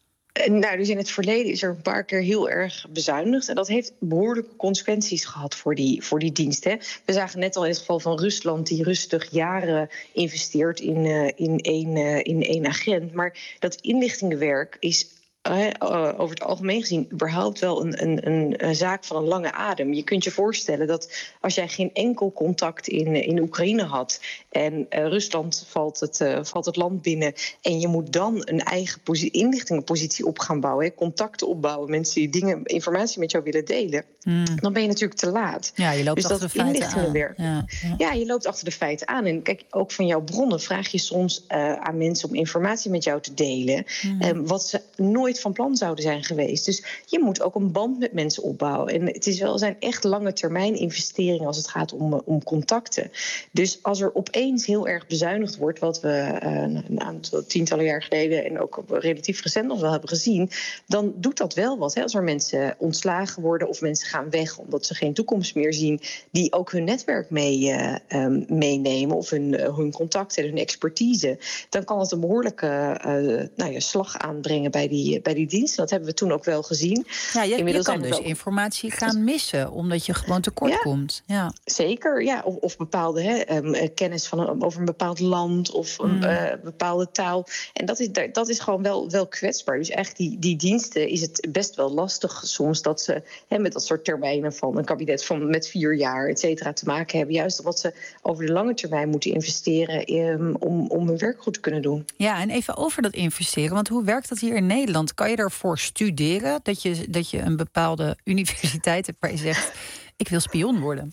Nou, dus in het verleden is er een paar keer heel erg bezuinigd. En dat heeft behoorlijke consequenties gehad voor die, voor die diensten. We zagen net al in het geval van Rusland, die rustig jaren investeert in, uh, in, één, uh, in één agent. Maar dat inlichtingenwerk is Uh, over het algemeen gezien überhaupt wel een, een, een, een zaak van een lange adem. Je kunt je voorstellen dat als jij geen enkel contact in, in Oekraïne had en uh, Rusland valt het, uh, valt het land binnen en je moet dan een eigen posi- inlichtingenpositie op gaan bouwen, hè, contacten opbouwen, mensen die dingen, informatie met jou willen delen, mm. dan ben je natuurlijk te laat. Ja, je loopt dus achter dat de feiten aan. Ja, ja. ja, je loopt achter de feiten aan. En kijk, ook van jouw bronnen vraag je soms uh, aan mensen om informatie met jou te delen, mm. um, wat ze nooit van plan zouden zijn geweest. Dus je moet ook een band met mensen opbouwen. En het is wel, zijn echt lange termijn investeringen als het gaat om, om contacten. Dus als er opeens heel erg bezuinigd wordt, wat we uh, een aantal tientallen jaar geleden en ook relatief recent nog wel hebben gezien, dan doet dat wel wat. Hè? Als er mensen ontslagen worden of mensen gaan weg omdat ze geen toekomst meer zien, die ook hun netwerk mee, uh, um, meenemen of hun, uh, hun contacten en hun expertise, dan kan het een behoorlijke uh, nou ja, slag aanbrengen bij die bij die diensten. Dat hebben we toen ook wel gezien. Ja, je, je kan dus wel informatie gaan missen, omdat je gewoon tekort ja, komt. Ja. Zeker, ja. Of, of bepaalde hè, um, kennis van een, over een bepaald land of een mm. uh, bepaalde taal. En dat is, dat is gewoon wel, wel kwetsbaar. Dus eigenlijk die, die diensten is het best wel lastig soms dat ze hè, met dat soort termijnen van een kabinet van met vier jaar, et cetera, te maken hebben. Juist omdat ze over de lange termijn moeten investeren um, om, om hun werk goed te kunnen doen. Ja, en even over dat investeren. Want hoe werkt dat hier in Nederland? Kan je ervoor studeren dat je, dat je een bepaalde universiteit hebt waar je zegt, ik wil spion worden?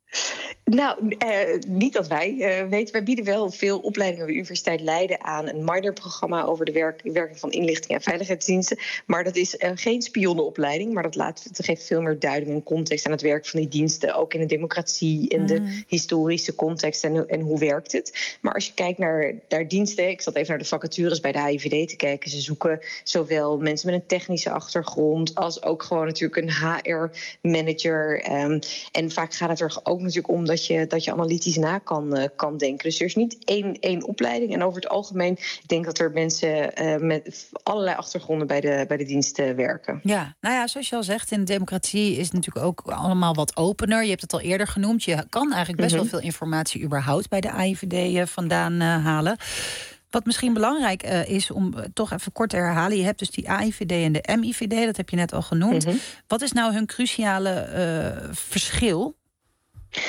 Nou, uh, niet dat wij uh, weten. Wij bieden wel veel opleidingen bij de Universiteit Leiden aan. Een minor-programma over de werk, werking van inlichting en veiligheidsdiensten. Maar dat is uh, geen spionnenopleiding. Maar dat, laat, het geeft veel meer duiding en context aan het werk van die diensten. Ook in de democratie, in mm. de historische context en, en hoe werkt het. Maar als je kijkt naar, naar diensten, ik zat even naar de vacatures bij de A I V D te kijken. Ze zoeken zowel mensen met een technische achtergrond als ook gewoon natuurlijk een H R-manager. Um, en vaak gaat het er ook natuurlijk om dat Dat je, dat je analytisch na kan, uh, kan denken. Dus er is niet één, één opleiding. En over het algemeen, ik denk dat er mensen uh, met allerlei achtergronden bij de, bij de diensten werken. Ja, nou ja, zoals je al zegt, in de democratie is het natuurlijk ook allemaal wat opener. Je hebt het al eerder genoemd. Je kan eigenlijk best mm-hmm. wel veel informatie überhaupt bij de A I V D uh, vandaan uh, halen. Wat misschien belangrijk uh, is om uh, toch even kort te herhalen. Je hebt dus die A I V D en de M I V D, dat heb je net al genoemd. Mm-hmm. Wat is nou hun cruciale uh, verschil?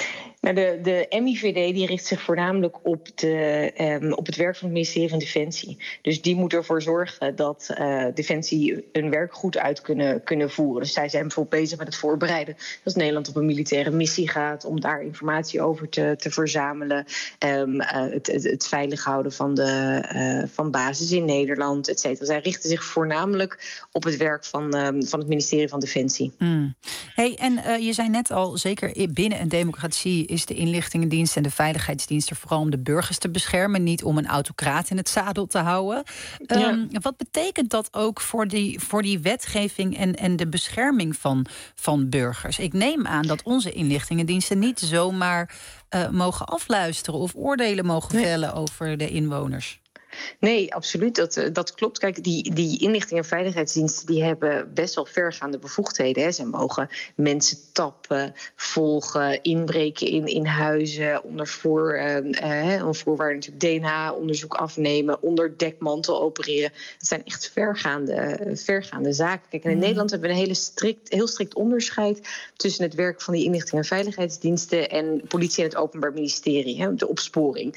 Nou, de, de M I V D die richt zich voornamelijk op, de, um, op het werk van het ministerie van Defensie. Dus die moet ervoor zorgen dat uh, Defensie hun werk goed uit kunnen, kunnen voeren. Dus zij zijn bijvoorbeeld bezig met het voorbereiden. Als Nederland op een militaire missie gaat, om daar informatie over te, te verzamelen. Um, uh, het, het, het veilig houden van, de, uh, van basis in Nederland, et cetera. Zij richten zich voornamelijk op het werk van, um, van het ministerie van Defensie. Mm. Hey, en uh, je zei net al, zeker binnen een democratie is de inlichtingendienst en de veiligheidsdienst er vooral om de burgers te beschermen, niet om een autocraat in het zadel te houden. Um, ja. Wat betekent dat ook voor die, voor die wetgeving en, en de bescherming van, van burgers? Ik neem aan dat onze inlichtingendiensten niet zomaar uh, mogen afluisteren of oordelen mogen nee. vellen over de inwoners. Nee, absoluut. Dat, dat klopt. Kijk, die, die inlichting- en veiligheidsdiensten die hebben best wel vergaande bevoegdheden. Hè. Ze mogen mensen tappen, volgen, inbreken in, in huizen, onder voor, uh, uh, voorwaarden natuurlijk D N A-onderzoek afnemen, onder dekmantel opereren. Dat zijn echt vergaande, vergaande zaken. Kijk, en in mm. Nederland hebben we een hele strikt, heel strikt onderscheid tussen het werk van die inlichting- en veiligheidsdiensten en politie en het Openbaar Ministerie, hè, de opsporing.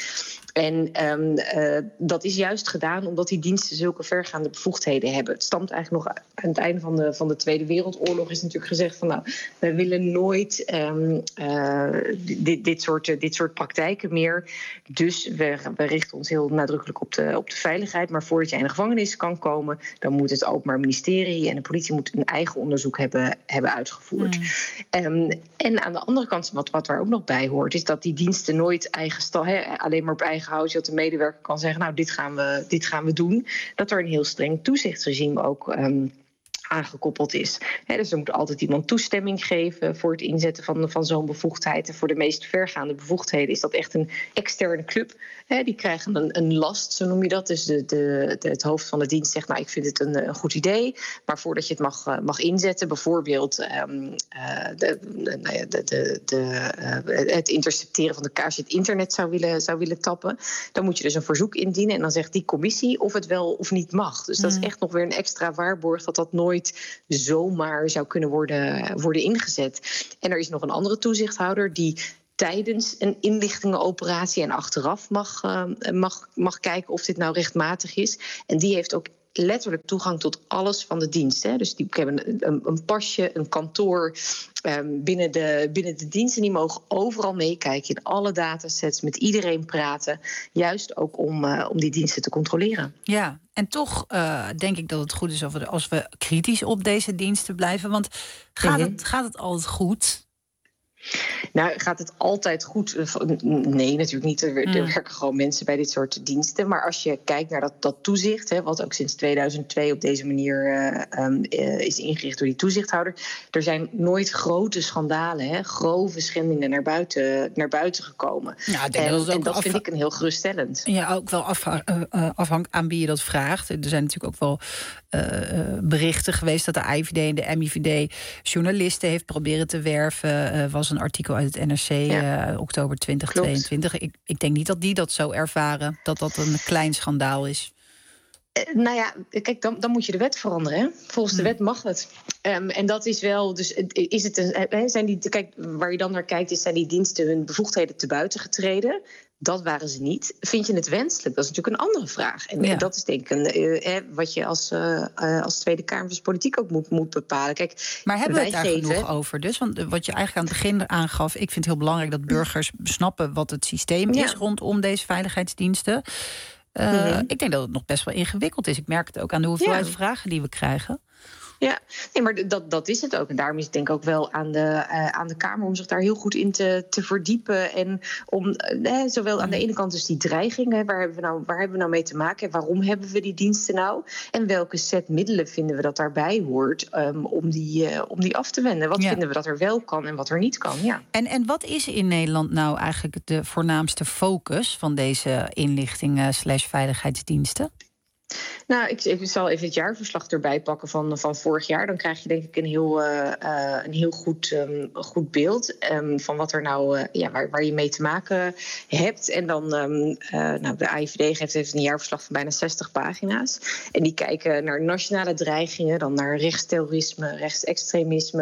En um, uh, dat is juist gedaan omdat die diensten zulke vergaande bevoegdheden hebben. Het stamt eigenlijk nog aan het einde van de, van de Tweede Wereldoorlog. Is natuurlijk gezegd van nou, wij willen nooit um, uh, dit, dit, soort, dit soort praktijken meer. Dus we, we richten ons heel nadrukkelijk op de, op de veiligheid. Maar voordat je in de gevangenis kan komen, dan moet het Openbaar Ministerie en de politie moet een eigen onderzoek hebben, hebben uitgevoerd. Mm. Um, en aan de andere kant, wat, wat er ook nog bij hoort, is dat die diensten nooit eigen sta, he, alleen maar op eigen houtje, dat de medewerker kan zeggen, nou, dit gaan we, dit gaan we doen. Dat er een heel streng toezichtsregime ook um, aangekoppeld is. He, dus er moet altijd iemand toestemming geven voor het inzetten van, van zo'n bevoegdheid. En voor de meest vergaande bevoegdheden is dat echt een externe club. He, die krijgen een, een last, zo noem je dat. Dus de, de, de, het hoofd van de dienst zegt, nou, ik vind het een, een goed idee. Maar voordat je het mag, uh, mag inzetten, bijvoorbeeld um, uh, de, de, de, de, de, uh, het intercepteren van de kaars, het internet zou willen, zou willen tappen, dan moet je dus een verzoek indienen. En dan zegt die commissie of het wel of niet mag. Dus dat is echt nog weer een extra waarborg dat dat nooit zomaar zou kunnen worden, worden ingezet. En er is nog een andere toezichthouder die tijdens een inlichtingenoperatie en achteraf mag, uh, mag, mag kijken of dit nou rechtmatig is. En die heeft ook letterlijk toegang tot alles van de dienst. Hè. Dus die hebben een, een pasje, een kantoor um, binnen, de, binnen de dienst. En die mogen overal meekijken in alle datasets, met iedereen praten. Juist ook om, uh, om die diensten te controleren. Ja, en toch uh, denk ik dat het goed is als we kritisch op deze diensten blijven. Want gaat, mm-hmm. het, gaat het altijd goed? Nou, gaat het altijd goed? Nee, natuurlijk niet. Er, er werken gewoon mensen bij dit soort diensten. Maar als je kijkt naar dat, dat toezicht, hè, wat ook sinds tweeduizend twee op deze manier uh, um, uh, is ingericht door die toezichthouder. Er zijn nooit grote schandalen, hè, grove schendingen naar buiten, naar buiten gekomen. Ja, en dat, en dat af... vind ik een heel geruststellend. Ja, ook wel afha- uh, afhankelijk aan wie je dat vraagt. Er zijn natuurlijk ook wel uh, berichten geweest dat de I V D en de M I V D journalisten heeft proberen te werven. Uh, was een artikel uit het N R C, ja. uh, oktober twintig tweeëntwintig. Ik, ik denk niet dat die dat zo ervaren, dat dat een klein schandaal is. Uh, nou ja, kijk, dan, dan moet je de wet veranderen. Hè? Volgens de wet mag het. Um, en dat is wel, dus is het een, zijn die, kijk, waar je dan naar kijkt, is zijn die diensten hun bevoegdheden te buiten getreden? Dat waren ze niet. Vind je het wenselijk? Dat is natuurlijk een andere vraag. En ja. dat is denk ik een, uh, wat je als, uh, uh, als Tweede Kamer politiek ook moet, moet bepalen. Kijk, maar hebben we het daar geven... genoeg over? Dus, want wat je eigenlijk aan het begin aangaf, ik vind het heel belangrijk dat burgers snappen wat het systeem ja. is rondom deze veiligheidsdiensten. Uh, mm-hmm. Ik denk dat het nog best wel ingewikkeld is. Ik merk het ook aan de hoeveelheid ja. vragen die we krijgen. Ja, nee, maar dat, dat is het ook. En daarom is het denk ik ook wel aan de, uh, aan de Kamer om zich daar heel goed in te, te verdiepen. En om uh, zowel aan de ene kant dus die dreiging, hè, waar, hebben we nou, waar hebben we nou mee te maken? Waarom hebben we die diensten nou? En welke set middelen vinden we dat daarbij hoort um, om, die, uh, om die af te wenden? Wat ja. vinden we dat er wel kan en wat er niet kan? Ja. En, en wat is in Nederland nou eigenlijk de voornaamste focus van deze inlichtingen slash veiligheidsdiensten? Nou, ik, ik zal even het jaarverslag erbij pakken van, van vorig jaar. Dan krijg je denk ik een heel, uh, uh, een heel goed, um, goed beeld um, van wat er nou, uh, ja, waar, waar je mee te maken hebt. En dan, um, uh, nou, de A I V D geeft even een jaarverslag van bijna zestig pagina's. En die kijken naar nationale dreigingen, dan naar rechtsterrorisme, rechtsextremisme,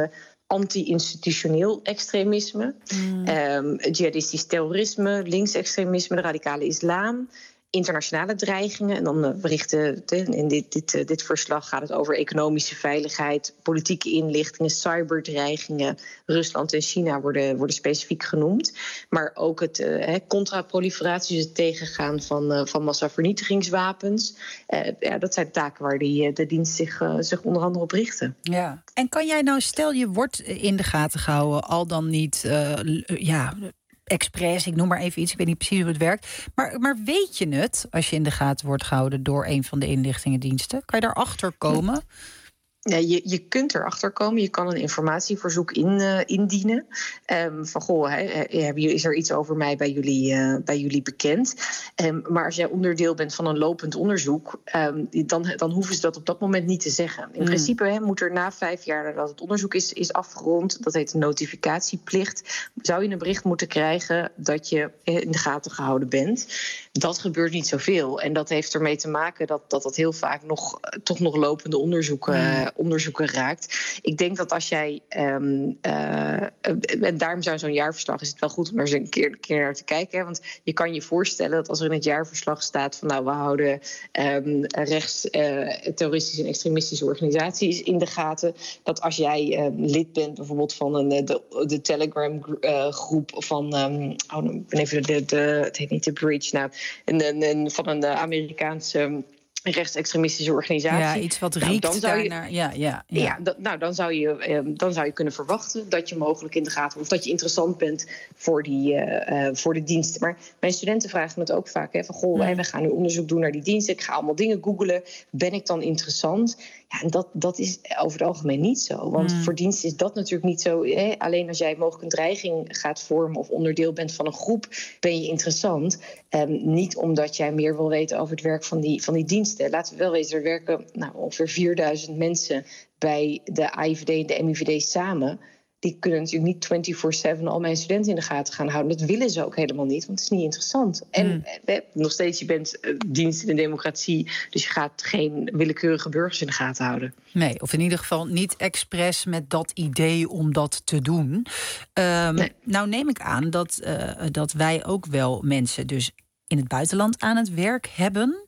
anti-institutioneel extremisme, mm. um, jihadistisch terrorisme, linksextremisme, de radicale islam, internationale dreigingen. En dan uh, berichten, in dit, dit, uh, dit verslag gaat het over economische veiligheid, politieke inlichtingen, cyberdreigingen. Rusland en China worden, worden specifiek genoemd. Maar ook het uh, contraproliferatie, dus het tegengaan van, uh, van massavernietigingswapens. Uh, ja, dat zijn taken waar die, de dienst zich, uh, zich onder andere op richten. Ja. En kan jij nou, stel je wordt in de gaten gehouden, al dan niet, uh, ja, expres, ik noem maar even iets, ik weet niet precies hoe het werkt. Maar, maar weet je het, als je in de gaten wordt gehouden door een van de inlichtingendiensten? Kan je daarachter komen? Ja, je, je kunt erachter komen. Je kan een informatieverzoek in, uh, indienen. Um, van, goh, he, is er iets over mij bij jullie, uh, bij jullie bekend? Um, maar als jij onderdeel bent van een lopend onderzoek, Um, dan, dan hoeven ze dat op dat moment niet te zeggen. In mm. principe he, moet er na vijf jaar nadat het onderzoek is, is afgerond, dat heet een notificatieplicht, zou je een bericht moeten krijgen dat je in de gaten gehouden bent. Dat gebeurt niet zoveel. En dat heeft ermee te maken dat dat, dat heel vaak nog, toch nog lopende onderzoeken mm. onderzoeken raakt. Ik denk dat als jij, Um, uh, en daarom zou zo'n jaarverslag, is het wel goed om er eens een keer, een keer naar te kijken. Hè? Want je kan je voorstellen dat als er in het jaarverslag staat van, nou, we houden um, rechts uh, terroristische en extremistische organisaties in de gaten, dat als jij uh, lid bent bijvoorbeeld van een, de, de Telegram uh, groep van, um, oh, ik ben even de, de, het heet niet de Breach, nou, en, en, en van een Amerikaanse rechtsextremistische organisatie. Ja, iets wat riekt nou, dan daarnaar. Ja, ja, ja. ja dat, nou, dan zou, je, eh, dan zou je kunnen verwachten dat je mogelijk in de gaten, of dat je interessant bent voor, die, uh, uh, voor de diensten. Maar mijn studenten vragen het ook vaak. Hè, van, goh, mm. we gaan nu onderzoek doen naar die diensten. Ik ga allemaal dingen googlen. Ben ik dan interessant? Ja, en dat, dat is over het algemeen niet zo. Want mm. voor diensten is dat natuurlijk niet zo. Hè? Alleen als jij mogelijk een dreiging gaat vormen of onderdeel bent van een groep, ben je interessant. Um, niet omdat jij meer wil weten over het werk van die, van die diensten. Laten we wel weten, er werken nou, ongeveer vierduizend mensen bij de A I V D en de M I V D samen. Die kunnen natuurlijk niet vierentwintig zeven al mijn studenten in de gaten gaan houden. Dat willen ze ook helemaal niet, want het is niet interessant. En mm. eh, nog steeds, je bent uh, dienst in de democratie, dus je gaat geen willekeurige burgers in de gaten houden. Nee, of in ieder geval niet expres met dat idee om dat te doen. Um, nee. Nou neem ik aan dat, uh, dat wij ook wel mensen dus in het buitenland aan het werk hebben.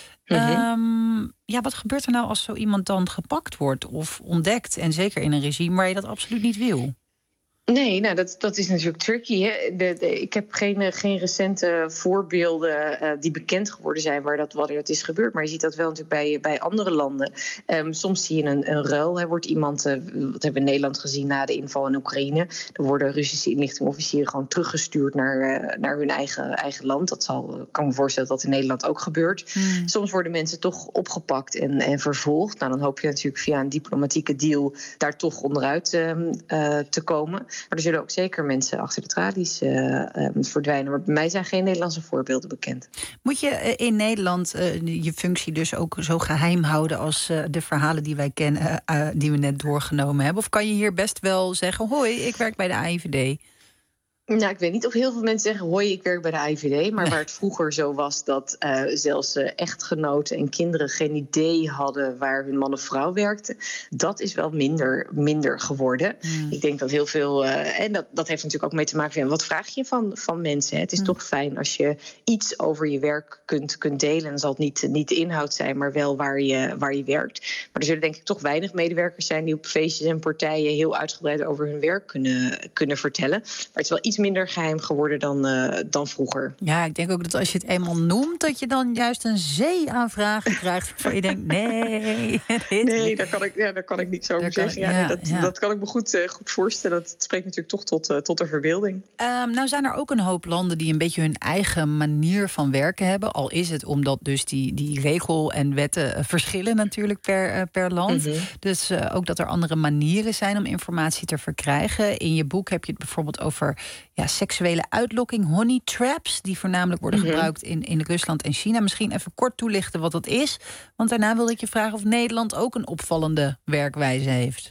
Mm-hmm. Um, ja, wat gebeurt er nou als zo iemand dan gepakt wordt of ontdekt? En zeker in een regime waar je dat absoluut niet wil. Nee, nou, dat, dat is natuurlijk tricky. Hè? De, de, ik heb geen, geen recente voorbeelden uh, die bekend geworden zijn waar dat, wat dat is gebeurd. Maar je ziet dat wel natuurlijk bij, bij andere landen. Um, soms zie je een, een ruil. Er wordt iemand, uh, wat hebben we in Nederland gezien na de inval in Oekraïne. Er worden Russische inlichtingenofficieren gewoon teruggestuurd naar, uh, naar hun eigen, eigen land. Dat zal, kan me voorstellen dat dat in Nederland ook gebeurt. Hmm. Soms worden mensen toch opgepakt en, en vervolgd. Nou, dan hoop je natuurlijk via een diplomatieke deal daar toch onderuit uh, uh, te komen. Maar er zullen ook zeker mensen achter de tralies uh, uh, verdwijnen. Maar bij mij zijn geen Nederlandse voorbeelden bekend. Moet je uh, in Nederland uh, je functie dus ook zo geheim houden als uh, de verhalen die wij kennen, uh, uh, die we net doorgenomen hebben? Of kan je hier best wel zeggen, hoi, ik werk bij de A I V D? Nou, ik weet niet of heel veel mensen zeggen, hoi, ik werk bij de A I V D. Maar waar het vroeger zo was dat uh, zelfs uh, echtgenoten en kinderen geen idee hadden waar hun man of vrouw werkte, dat is wel minder, minder geworden. Mm. Ik denk dat heel veel, uh, en dat, dat heeft natuurlijk ook mee te maken met wat vraag je van, van mensen. Hè? Het is mm. toch fijn als je iets over je werk kunt, kunt delen. En dan zal het niet, niet de inhoud zijn, maar wel waar je, waar je werkt. Maar er zullen denk ik toch weinig medewerkers zijn die op feestjes en partijen heel uitgebreid over hun werk kunnen, kunnen vertellen. Maar het is wel iets minder geheim geworden dan, uh, dan vroeger. Ja, ik denk ook dat als je het eenmaal noemt, dat je dan juist een zee aan vragen krijgt waarvan je denkt, nee. Nee, daar kan ik, ja, daar kan ik niet zo over zeggen. Ja, ja, nee, dat, ja. dat kan ik me goed, uh, goed voorstellen. Dat spreekt natuurlijk toch tot, uh, tot de verbeelding. Um, nou zijn er ook een hoop landen die een beetje hun eigen manier van werken hebben. Al is het omdat dus die, die regel en wetten uh, verschillen natuurlijk per, uh, per land. Mm-hmm. Dus uh, ook dat er andere manieren zijn om informatie te verkrijgen. In je boek heb je het bijvoorbeeld over ja, seksuele uitlokking, honey traps, die voornamelijk worden mm-hmm. gebruikt in, in Rusland en China. Misschien even kort toelichten wat dat is. Want daarna wil ik je vragen of Nederland ook een opvallende werkwijze heeft.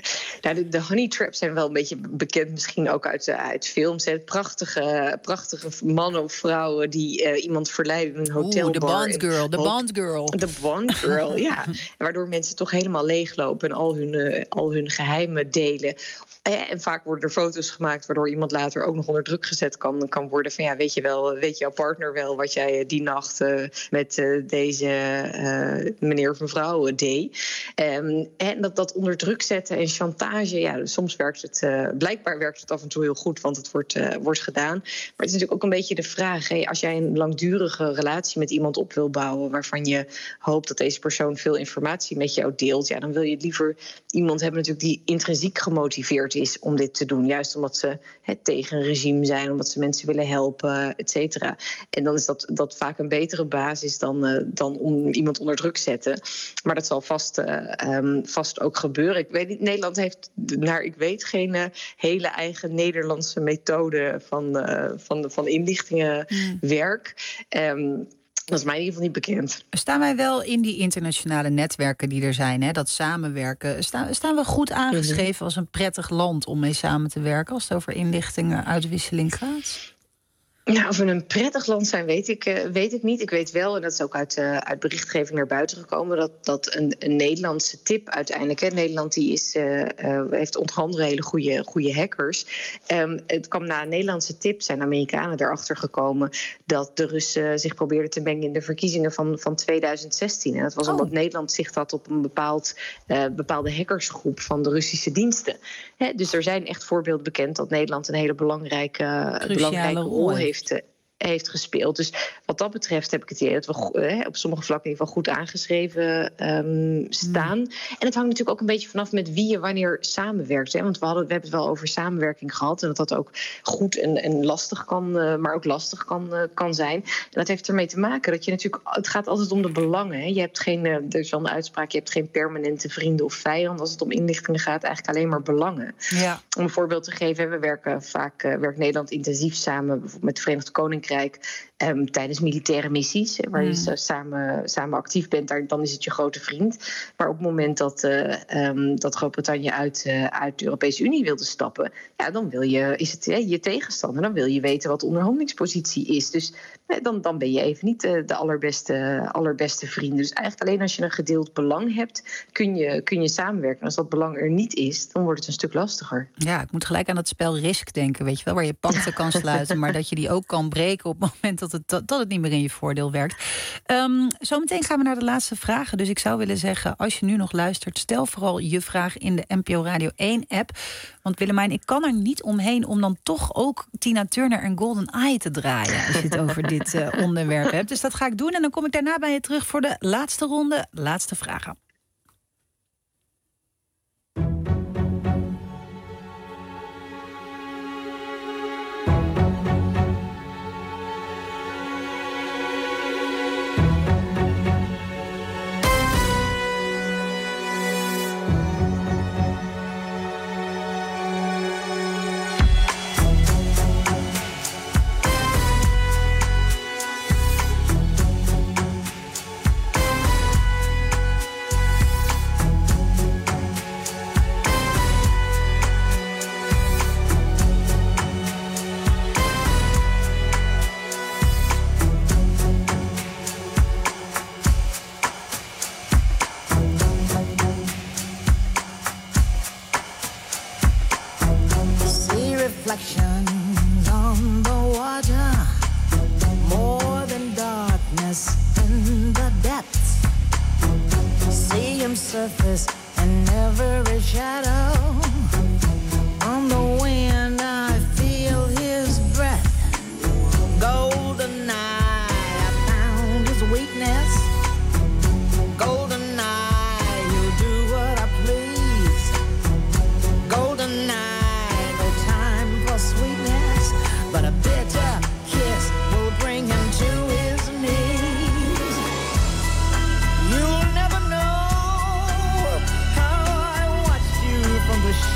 Nou, de, de honey traps zijn wel een beetje bekend, misschien ook uit, uh, uit films. Hè. Prachtige, prachtige mannen of vrouwen die uh, iemand verleiden in een hotelbar. Oeh, de Bond Girl, de Bond Girl. De Bond Girl, ja. Waardoor mensen toch helemaal leeglopen en al hun, uh, al hun geheimen delen. En vaak worden er foto's gemaakt waardoor iemand later ook nog onder druk gezet kan, kan worden. Van ja, weet je wel, weet jouw partner wel wat jij die nacht uh, met uh, deze uh, meneer of mevrouw uh, deed. Um, en dat, dat onder druk zetten en chantage, ja, soms werkt het, uh, blijkbaar werkt het af en toe heel goed, want het wordt, uh, wordt gedaan. Maar het is natuurlijk ook een beetje de vraag, hey, als jij een langdurige relatie met iemand op wil bouwen, waarvan je hoopt dat deze persoon veel informatie met jou deelt, ja, dan wil je liever iemand hebben natuurlijk die intrinsiek gemotiveerd is om dit te doen. Juist omdat ze he, tegen een regime zijn, omdat ze mensen willen helpen, et cetera. En dan is dat, dat vaak een betere basis dan, uh, dan om iemand onder druk zetten. Maar dat zal vast, uh, um, vast ook gebeuren. Ik weet niet, Nederland heeft, naar ik weet, geen uh, hele eigen Nederlandse methode van, uh, van, van inlichtingenwerk. Mm. Um, Dat is mij in ieder geval niet bekend. Staan wij wel in die internationale netwerken die er zijn, hè, dat samenwerken, staan, staan we goed aangeschreven als een prettig land om mee samen te werken als het over inlichtingen uitwisseling gaat? Nou, of we een prettig land zijn, weet ik, uh, weet ik niet. Ik weet wel, en dat is ook uit, uh, uit berichtgeving naar buiten gekomen, dat, dat een, een Nederlandse tip uiteindelijk, hè, Nederland die is, uh, uh, heeft onder andere hele goede, goede hackers. Um, het kwam na een Nederlandse tip, zijn Amerikanen erachter gekomen dat de Russen zich probeerden te mengen in de verkiezingen van, van tweeduizend zestien. En dat was oh. omdat Nederland zich had op een bepaald, uh, bepaalde hackersgroep van de Russische diensten. Hè, dus er zijn echt voorbeelden bekend dat Nederland een hele belangrijke, belangrijke rol heeft. Heeft, heeft gespeeld. Dus wat dat betreft heb ik het idee dat we eh, op sommige vlakken in ieder geval goed aangeschreven um, staan. Mm. En het hangt natuurlijk ook een beetje vanaf met wie je wanneer samenwerkt. Hè? Want we, hadden, we hebben het wel over samenwerking gehad en dat dat ook goed en, en lastig kan, uh, maar ook lastig kan, uh, kan zijn. En dat heeft ermee te maken dat je natuurlijk, het gaat altijd om de belangen. Hè? Je hebt geen, uh, er is wel een uitspraak, je hebt geen permanente vrienden of vijanden. Als het om inlichtingen gaat, eigenlijk alleen maar belangen. Ja. Om een voorbeeld te geven, we werken vaak, uh, werkt Nederland intensief samen, bijvoorbeeld met het Verenigd Koninkrijk. Um, tijdens militaire missies, waar je mm. samen, samen actief bent, daar, dan is het je grote vriend. Maar op het moment dat, uh, um, dat Groot-Brittannië uit, uh, uit de Europese Unie wilde stappen, ja, dan wil je, is het uh, je tegenstander. Dan wil je weten wat de onderhandelingspositie is. Dus uh, dan, dan ben je even niet uh, de allerbeste, allerbeste vriend. Dus eigenlijk alleen als je een gedeeld belang hebt, kun je, kun je samenwerken. En als dat belang er niet is, dan wordt het een stuk lastiger. Ja, ik moet gelijk aan dat spel Risk denken, weet je wel, waar je pakten kan sluiten, maar dat je die ook kan breken op het moment dat het, dat het niet meer in je voordeel werkt. Um, zometeen gaan we naar de laatste vragen. Dus ik zou willen zeggen, als je nu nog luistert, stel vooral je vraag in de N P O Radio één app. Want Willemijn, ik kan er niet omheen om dan toch ook Tina Turner en Golden Eye te draaien, als je het over dit uh, onderwerp hebt. Dus dat ga ik doen en dan kom ik daarna bij je terug voor de laatste ronde, laatste vragen. Reflections on the water, more than darkness in the depths. See him surface in every shadow. On the wind I feel his breath. Golden eye, I found his weakness. Golden eye, he'll do what I please. Golden eye, sweetness, but a bitter kiss will bring him to his knees. You'll never know how I watched you from the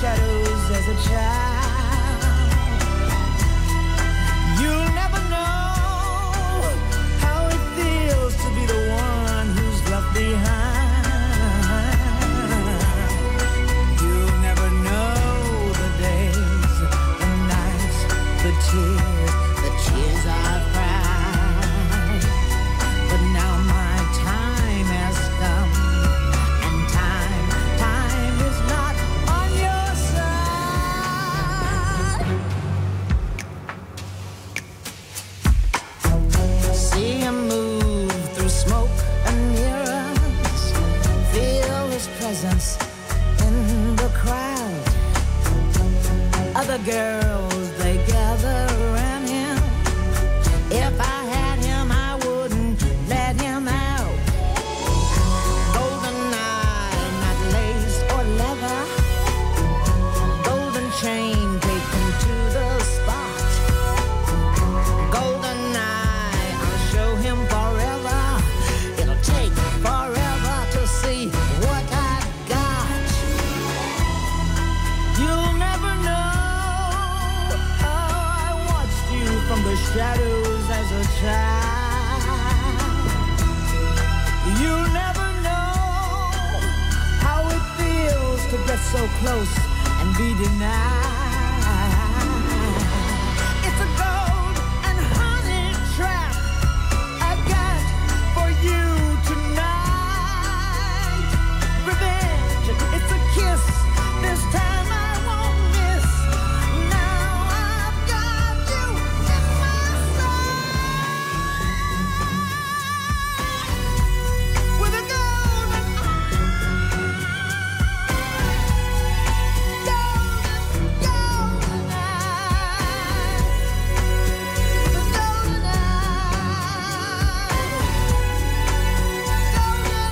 girls, they gather around him. If I had him, I wouldn't let him out. Golden eye, not lace or leather. Golden chain taken to the spot. Golden eye, I'll show him forever. It'll take forever to see what I've got. You'll never know how I watched you from the shadows as a child. You'll never know how it feels to get so close and be denied. It's a gold and honey trap I got for you tonight. Revenge, it's a kiss. This time I won't miss. Now I've got you in my sight. With a golden eye. Golden, golden eye. The golden eye. Golden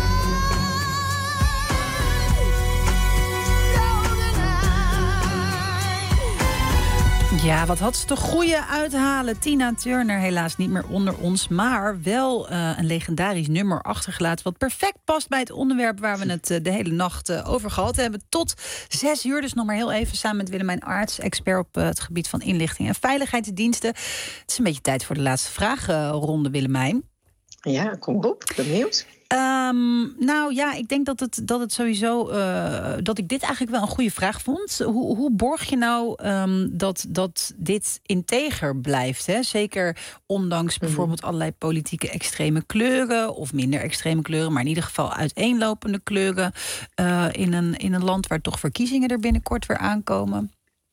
Ja, wat had ze toch goeie uithalen. Tina Turner helaas niet meer onder ons, maar wel uh, een legendarisch nummer achtergelaten wat perfect past bij het onderwerp waar we het uh, de hele nacht uh, over gehad hebben. Tot zes uur, dus nog maar heel even samen met Willemijn Aarts, expert op uh, het gebied van inlichting en veiligheidsdiensten. Het is een beetje tijd voor de laatste vragenronde, Willemijn. Ja, kom op, ik ben benieuwd. Um, nou ja, ik denk dat het, dat het sowieso uh, dat ik dit eigenlijk wel een goede vraag vond. Hoe, hoe borg je nou um, dat, dat dit integer blijft? Hè? Zeker ondanks bijvoorbeeld allerlei politieke extreme kleuren of minder extreme kleuren, maar in ieder geval uiteenlopende kleuren uh, in, een, in een land waar toch verkiezingen er binnenkort weer aankomen.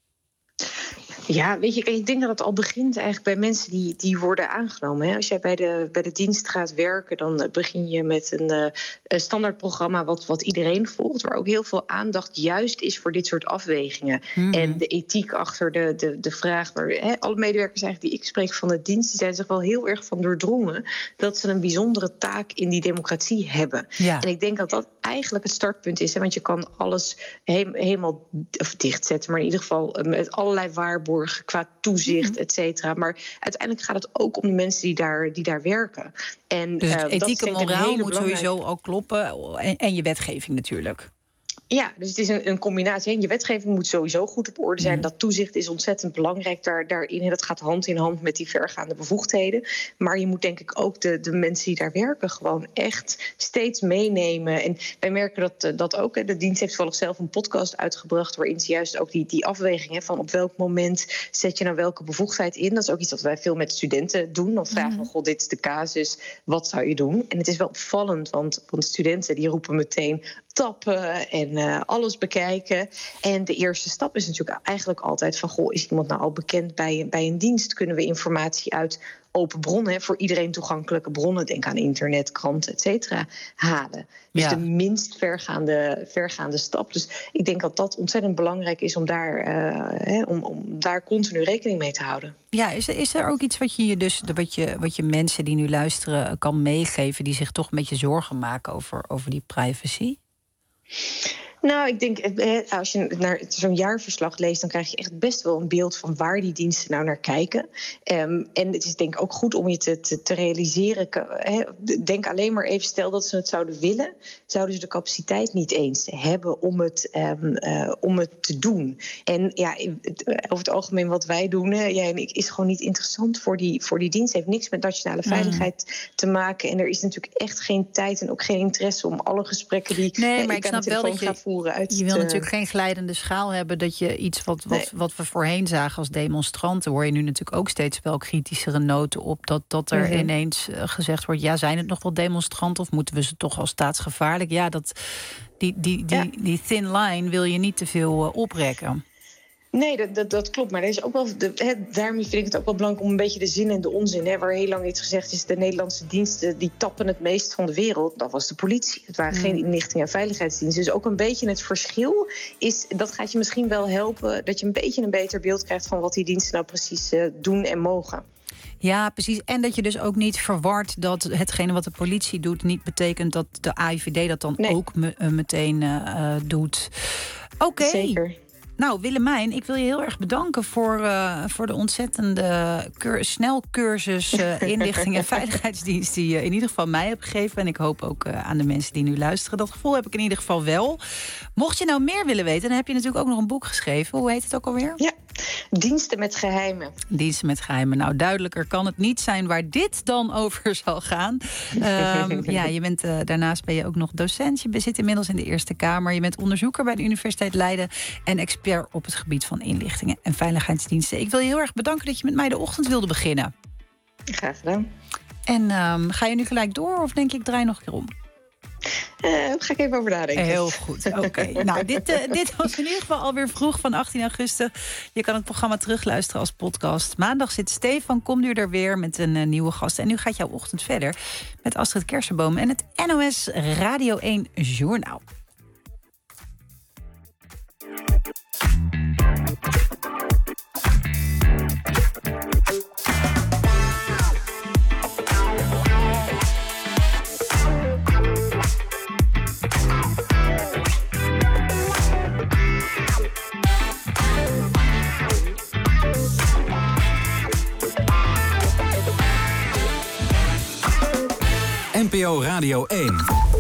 Ja, weet je, ik denk dat het al begint eigenlijk bij mensen die, die worden aangenomen. Hè. Als jij bij de, bij de dienst gaat werken, dan begin je met een, uh, een standaardprogramma wat, wat iedereen volgt, waar ook heel veel aandacht juist is voor dit soort afwegingen. Mm-hmm. En de ethiek achter de, de, de vraag, waar hè, alle medewerkers eigenlijk die ik spreek van de dienst, die zijn zich wel heel erg van doordrongen dat ze een bijzondere taak in die democratie hebben. Ja. En ik denk dat dat eigenlijk het startpunt is. Hè, want je kan alles he- helemaal of dichtzetten, maar in ieder geval met allerlei waarborgen qua toezicht, et cetera. Maar uiteindelijk gaat het ook om de mensen die daar, die daar werken. En, dus uh, ethiek en moraal moet belangrijk... sowieso ook kloppen. En, en je wetgeving natuurlijk. Ja, dus het is een, een combinatie. Je wetgeving moet sowieso goed op orde zijn. Mm. Dat toezicht is ontzettend belangrijk daar, daarin. En dat gaat hand in hand met die vergaande bevoegdheden. Maar je moet denk ik ook de, de mensen die daar werken gewoon echt steeds meenemen. En wij merken dat, dat ook. De dienst heeft toevallig zelf een podcast uitgebracht waarin ze juist ook die, die afweging hè, van op welk moment zet je nou welke bevoegdheid in. Dat is ook iets wat wij veel met studenten doen. Dan vragen we, mm. goh, dit is de casus, wat zou je doen? En het is wel opvallend, want, want studenten die roepen meteen tappen en uh, alles bekijken. En de eerste stap is natuurlijk eigenlijk altijd van, goh, is iemand nou al bekend bij, bij een dienst? Kunnen we informatie uit open bronnen, hè, voor iedereen toegankelijke bronnen, denk aan internet, kranten, et cetera, halen? Dus ja. de minst vergaande, vergaande stap. Dus ik denk dat dat ontzettend belangrijk is om daar, uh, hè, om, om daar continu rekening mee te houden. Ja, is er, is er ook iets wat je je dus wat je, wat je mensen die nu luisteren kan meegeven, die zich toch een beetje zorgen maken over, over die privacy? Nou, ik denk, als je naar zo'n jaarverslag leest, dan krijg je echt best wel een beeld van waar die diensten nou naar kijken. Um, en het is denk ik ook goed om je te, te, te realiseren. He, denk alleen maar even, stel dat ze het zouden willen, zouden ze de capaciteit niet eens hebben om het, um, uh, om het te doen. En ja, over het algemeen wat wij doen, jij en ik, is gewoon niet interessant voor die, voor die dienst. Het heeft niks met nationale veiligheid mm. te maken. En er is natuurlijk echt geen tijd en ook geen interesse om alle gesprekken die nee, he, maar ik ik snap wel dat je Uit je wil te... natuurlijk geen glijdende schaal hebben, dat je iets wat, wat, nee. wat we voorheen zagen als demonstranten, hoor je nu natuurlijk ook steeds wel kritischere noten op dat, dat er mm-hmm. ineens uh, gezegd wordt, ja, zijn het nog wel demonstranten of moeten we ze toch als staatsgevaarlijk? Ja, dat, die, die, die, ja. die thin line wil je niet te veel uh, oprekken. Nee, dat, dat, dat klopt. Maar er is ook wel, de, he, daarom vind ik het ook wel belangrijk om een beetje de zin en de onzin. Hè, waar heel lang iets gezegd is, de Nederlandse diensten die tappen het meest van de wereld. Dat was de politie. Het waren mm. geen inlichting- en veiligheidsdiensten. Dus ook een beetje het verschil is, dat gaat je misschien wel helpen, dat je een beetje een beter beeld krijgt van wat die diensten nou precies uh, doen en mogen. Ja, precies. En dat je dus ook niet verwart dat hetgene wat de politie doet niet betekent dat de A I V D dat dan nee. ook me, uh, meteen uh, doet. Oké. Okay. Zeker. Nou, Willemijn, ik wil je heel erg bedanken voor, uh, voor de ontzettende cur- snelcursus uh, inlichting en veiligheidsdienst die je in ieder geval mij hebt gegeven. En ik hoop ook uh, aan de mensen die nu luisteren. Dat gevoel heb ik in ieder geval wel. Mocht je nou meer willen weten, dan heb je natuurlijk ook nog een boek geschreven. Hoe heet het ook alweer? Ja, Diensten met geheimen. Diensten met geheimen. Nou, duidelijker kan het niet zijn waar dit dan over zal gaan. Um, ja, je bent, uh, daarnaast ben je ook nog docent. Je zit inmiddels in de Eerste Kamer. Je bent onderzoeker bij de Universiteit Leiden en expert op het gebied van inlichtingen en veiligheidsdiensten. Ik wil je heel erg bedanken dat je met mij de ochtend wilde beginnen. Graag gedaan. En um, ga je nu gelijk door of denk ik draai nog een keer om? Uh, ga ik even over nadenken. Heel goed, oké. Okay. Nou, dit, uh, dit was in ieder geval alweer vroeg van achttien augustus. Je kan het programma terugluisteren als podcast. Maandag zit Stefan, kom nu er weer met een uh, nieuwe gast. En nu gaat jouw ochtend verder met Astrid Kersenboom en het N O S Radio één Journaal. N P O Radio één.